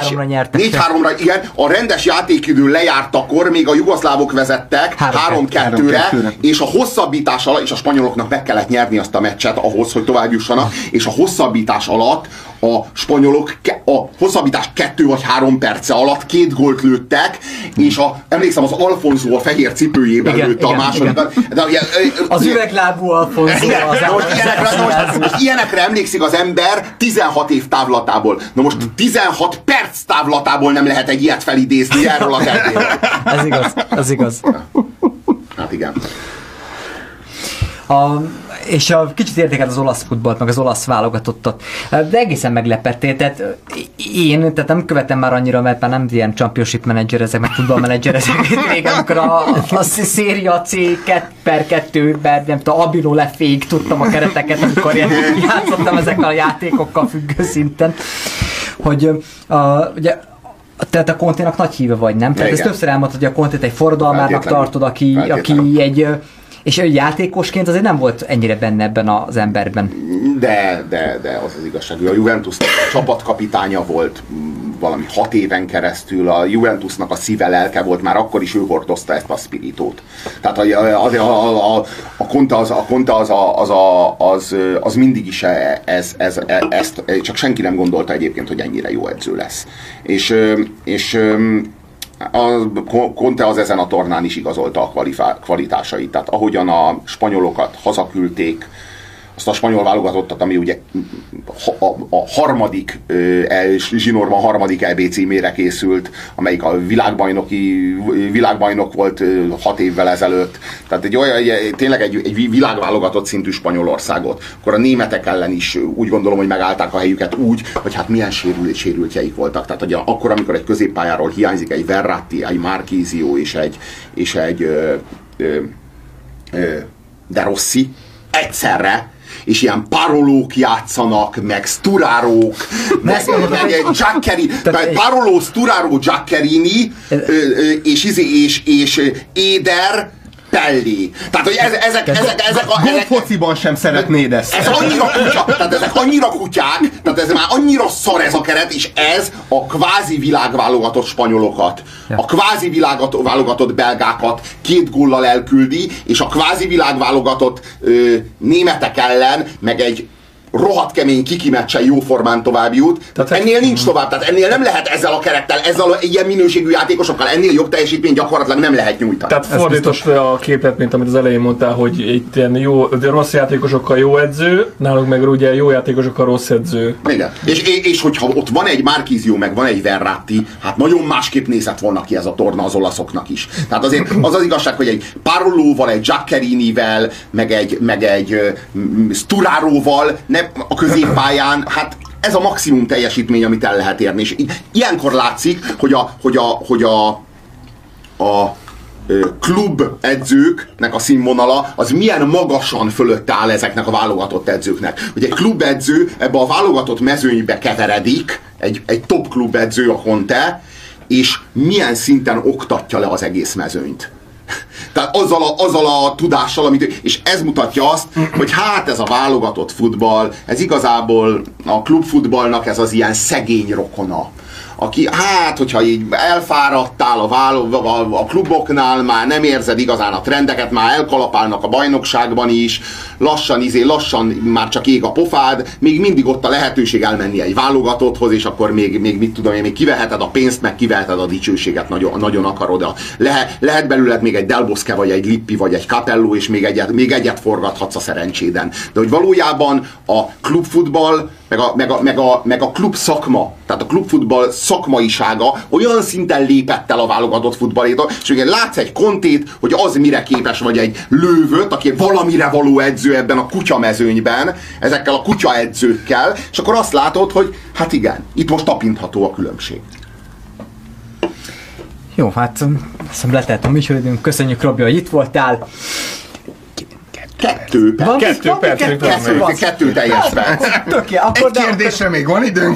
négy háromra igen, a rendes játékidő lejártakor még a jugoszlávok vezettek három kettőre, és a hosszabbítás alatt, és a spanyoloknak meg kellett nyerni azt a meccset ahhoz, hogy tovább jussanak, és a hosszabbítás alatt a spanyolok a hosszabbítás kettő vagy három perce alatt két gólt lőttek, és a, emlékszem, az Alfonso a fehér cipőjében igen, lőtte igen, a másodikat. De, ugye, az üveglábú Alfonso. Igen, az most, ilyenekre, most, most ilyenekre emlékszik az ember tizenhat év távlatából. Na most tizenhat perc távlatából nem lehet egy ilyet felidézni erről a terméről. Ez igaz, ez igaz. Hát igen. A, és a kicsit értékelt az olasz futballt, meg az olasz válogatottat, de egészen meglepettél, tehát én, tehát nem követem már annyira, mert már nem ilyen championship menedzser ezek, meg futballmenedzser ezek, régen, amikor a, a széria C kettő per kettőben, nem tudom, Abilo leféig tudtam a kereteket, amikor játszottam ezekkel a játékokkal függő szinten, hogy a, ugye tehát a Conténak nagy híve vagy, nem? Tehát ezt többször elmondtad, hogy a Contét egy forradalmárnak tartod, aki, aki egy... És ő játékosként azért nem volt ennyire benne ebben az emberben. De, de, de az az igazság. A Juventus csapatkapitánya volt valami hat éven keresztül, a Juventusnak a szíve, lelke volt, már akkor is ő hordozta ezt a spiritót. Tehát a, a, a, a, a Conte az, a Conte az, az, az, az mindig is ez, ez, ezt, csak senki nem gondolta egyébként, hogy ennyire jó edző lesz. És, és a Conte az ezen a tornán is igazolta a kvalitásait. Tehát ahogyan a spanyolokat hazaküldték, azt a spanyol válogatottat, ami ugye a, a harmadik, zsinórban harmadik é bé címére készült, amelyik a világbajnoki, világbajnok volt hat évvel ezelőtt. Tehát egy olyan, tényleg egy, egy világválogatott szintű Spanyolországot. Akkor a németek ellen is úgy gondolom, hogy megállták a helyüket úgy, hogy hát milyen sérült, sérültjeik voltak. Tehát ugye akkor, amikor egy középpályáról hiányzik egy Verratti, egy Marchisio és egy, és egy ö, ö, ö, De Rossi egyszerre, és ilyen parolók játszanak, meg Sturárók, meg, meg egy Giaccherini, Paroló, Sturaro, Giaccherini, és, és, és Éder, Pelli. Tehát, hogy ez, ezek, ezek, ezek, ezek a... Golfociban sem szeretnéd ezt. Ez annyira kutya, tehát ezek annyira kutyák, tehát ez már annyira szar ez a keret, és ez a kvázi világválogatott spanyolokat, ja. a kvázi világválogatott belgákat két góllal elküldi, és a kvázi világválogatott ö, németek ellen meg egy rohadt kemény kiki meccsen jóformán tovább jut. Tehát ennél nincs tovább, tehát ennél nem lehet ezzel a kerettel, ezzel a ilyen minőségű játékosokkal, ennél jobb teljesítmény gyakorlatilag nem lehet nyújtani. Tehát fordítos a képlet, mint amit az elején mondtál, hogy itt ilyen jó, rossz játékosokkal jó edző, nálunk meg ugye jó játékosokkal rossz edző. Igen. És, és, és hogyha ott van egy Marchisio, meg van egy Verratti, hát nagyon másképp nézett volna ki ez a torna az olaszoknak is. Tehát azért az az igazság, hogy egy Parolóval, egy Giaccherinivel, meg egy, meg egy uh, Sturaróval, ne, a középpályán, hát ez a maximum teljesítmény, amit el lehet érni. És ilyenkor látszik, hogy a, hogy a, hogy a, a klub edzőknek a színvonala az milyen magasan fölötte áll ezeknek a válogatott edzőknek. Hogy egy klubedző ebbe a válogatott mezőnybe keveredik, egy, egy top klubedző a Conte, és milyen szinten oktatja le az egész mezőnyt. Tehát azzal a, azzal a tudással, amit, és ez mutatja azt, hogy hát ez a válogatott futball, ez igazából a klubfutballnak ez az ilyen szegény rokona. Aki, hát, hogyha így elfáradtál a, válo, a, a kluboknál, már nem érzed igazán a trendeket, már elkalapálnak a bajnokságban is, lassan, izé, lassan már csak ég a pofád, még mindig ott a lehetőség elmenni egy válogatotthoz, és akkor még, még mit tudom én, még kiveheted a pénzt, meg kiveheted a dicsőséget, nagyon, nagyon akarod. Lehet, lehet belőled még egy Del Bosque, vagy egy Lippi, vagy egy Capello, és még egyet, még egyet forgathatsz a szerencséden. De hogy valójában a klubfutball, meg a, meg, a, meg, a, meg a klub szakma, tehát a klubfutball szakmaisága olyan szinten lépett el a válogatott futballétól, és ugye látsz egy Contét, hogy az mire képes, vagy egy Lővöt, aki valamire való edző ebben a kutyamezőnyben, ezekkel a kutyaedzőkkel, és akkor azt látod, hogy hát igen, itt most tapintható a különbség. Jó, hát azt letelt a műsoridőnk. Köszönjük, Robi, hogy itt voltál. Kettő perc. Van, kettő van, perc. Kettő, kettő, kettő, kettő teljes perc. Egy kérdésre még van időnk.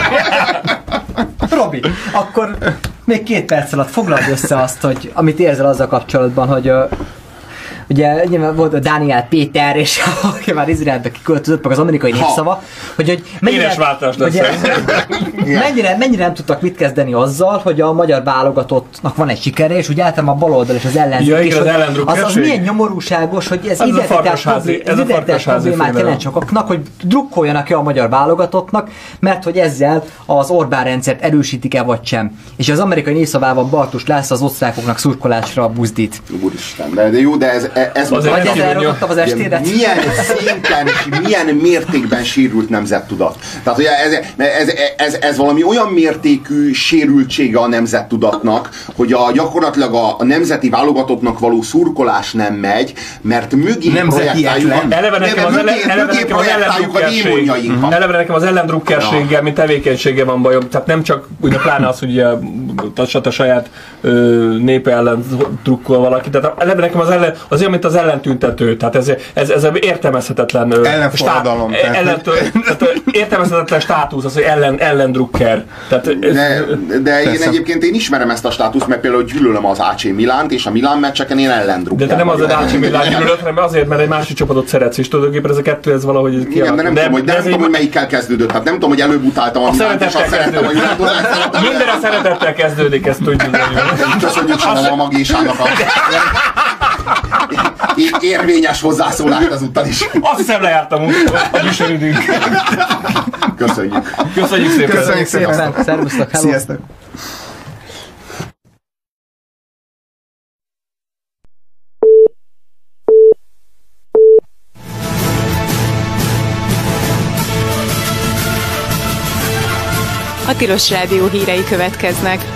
Robi, akkor még két perc alatt foglald össze azt, hogy amit érzel azzal kapcsolatban, hogy uh, ugye nyilván volt a Dániel Péter, és aki már Izraelbe kiköltözött, meg az amerikai népszava, hogy, hogy mennyire, hogy mennyire, mennyire nem tudtak mit kezdeni azzal, hogy a magyar válogatottnak van egy sikere, és úgy általában a baloldal és az ellenzék, ja, és az, az, az milyen nyomorúságos, hogy ez, ez identitás problémát jelent sokaknak, hogy drukkoljanak ki a magyar válogatottnak, mert hogy ezzel az Orbán rendszert erősítik-e vagy sem. És az amerikai népszavában Bartus László az osztrákoknak szurkolásra buzdít. Úristen, de, de jó, de ez ez vagy ez elrontottam az estédet? Milyen szinten, milyen mértékben sérült nemzettudat. Tehát ugye ez, ez, ez, ez valami olyan mértékű sérültsége a nemzettudatnak, hogy a, gyakorlatilag a, a nemzeti válogatottnak való szurkolás nem megy, mert mögé projektáljuk a, eleve nekem az, mögé, eleve mögé projektáljuk a démonjainkat. Eleve nekem az ellendrukkerséggel, mint tevékenysége van bajom. Tehát nem csak ugye pláne az, hogy a, a saját ö, népe ellen drukkol valaki. Tehát eleve nekem az ellen, az olyan, mint az ellentüntető. Tehát ez, ez, ez értelmezhetetlen ellenforradalom. Stá, ellen, tehát értelmezhetetlen státusz, az, hogy ellen, ellendrukker. Tehát ez, de de én egyébként én ismerem ezt a státuszt, mert például gyűlölöm az á cé Milánt, és a Milán meccseken én ellendrukker. De te nem az á cé Milán gyűlölöd, hanem azért, mert egy másik csapatot szeretsz, és tulajdonképpen ez a kettő, ez valahogy kialakul. Igen, de nem de, tudom, hogy, de nem tudom, hogy melyikkel kezdődött. Hát nem tudom, hogy előbb utáltam a, a Milánt, és azt szerettem, hogy minden a szeretettel kezdődik, ezt tudjuk. Köszönjük Salama Magésának a érvényes hozzászólást ezúttal is. Azt hiszem lejártam a műsoridőnk. Köszönjük. Köszönjük szépen. Köszönjük szépen. Szervusztok, hello. Sziasztok. A Tilos Rádió hírei következnek.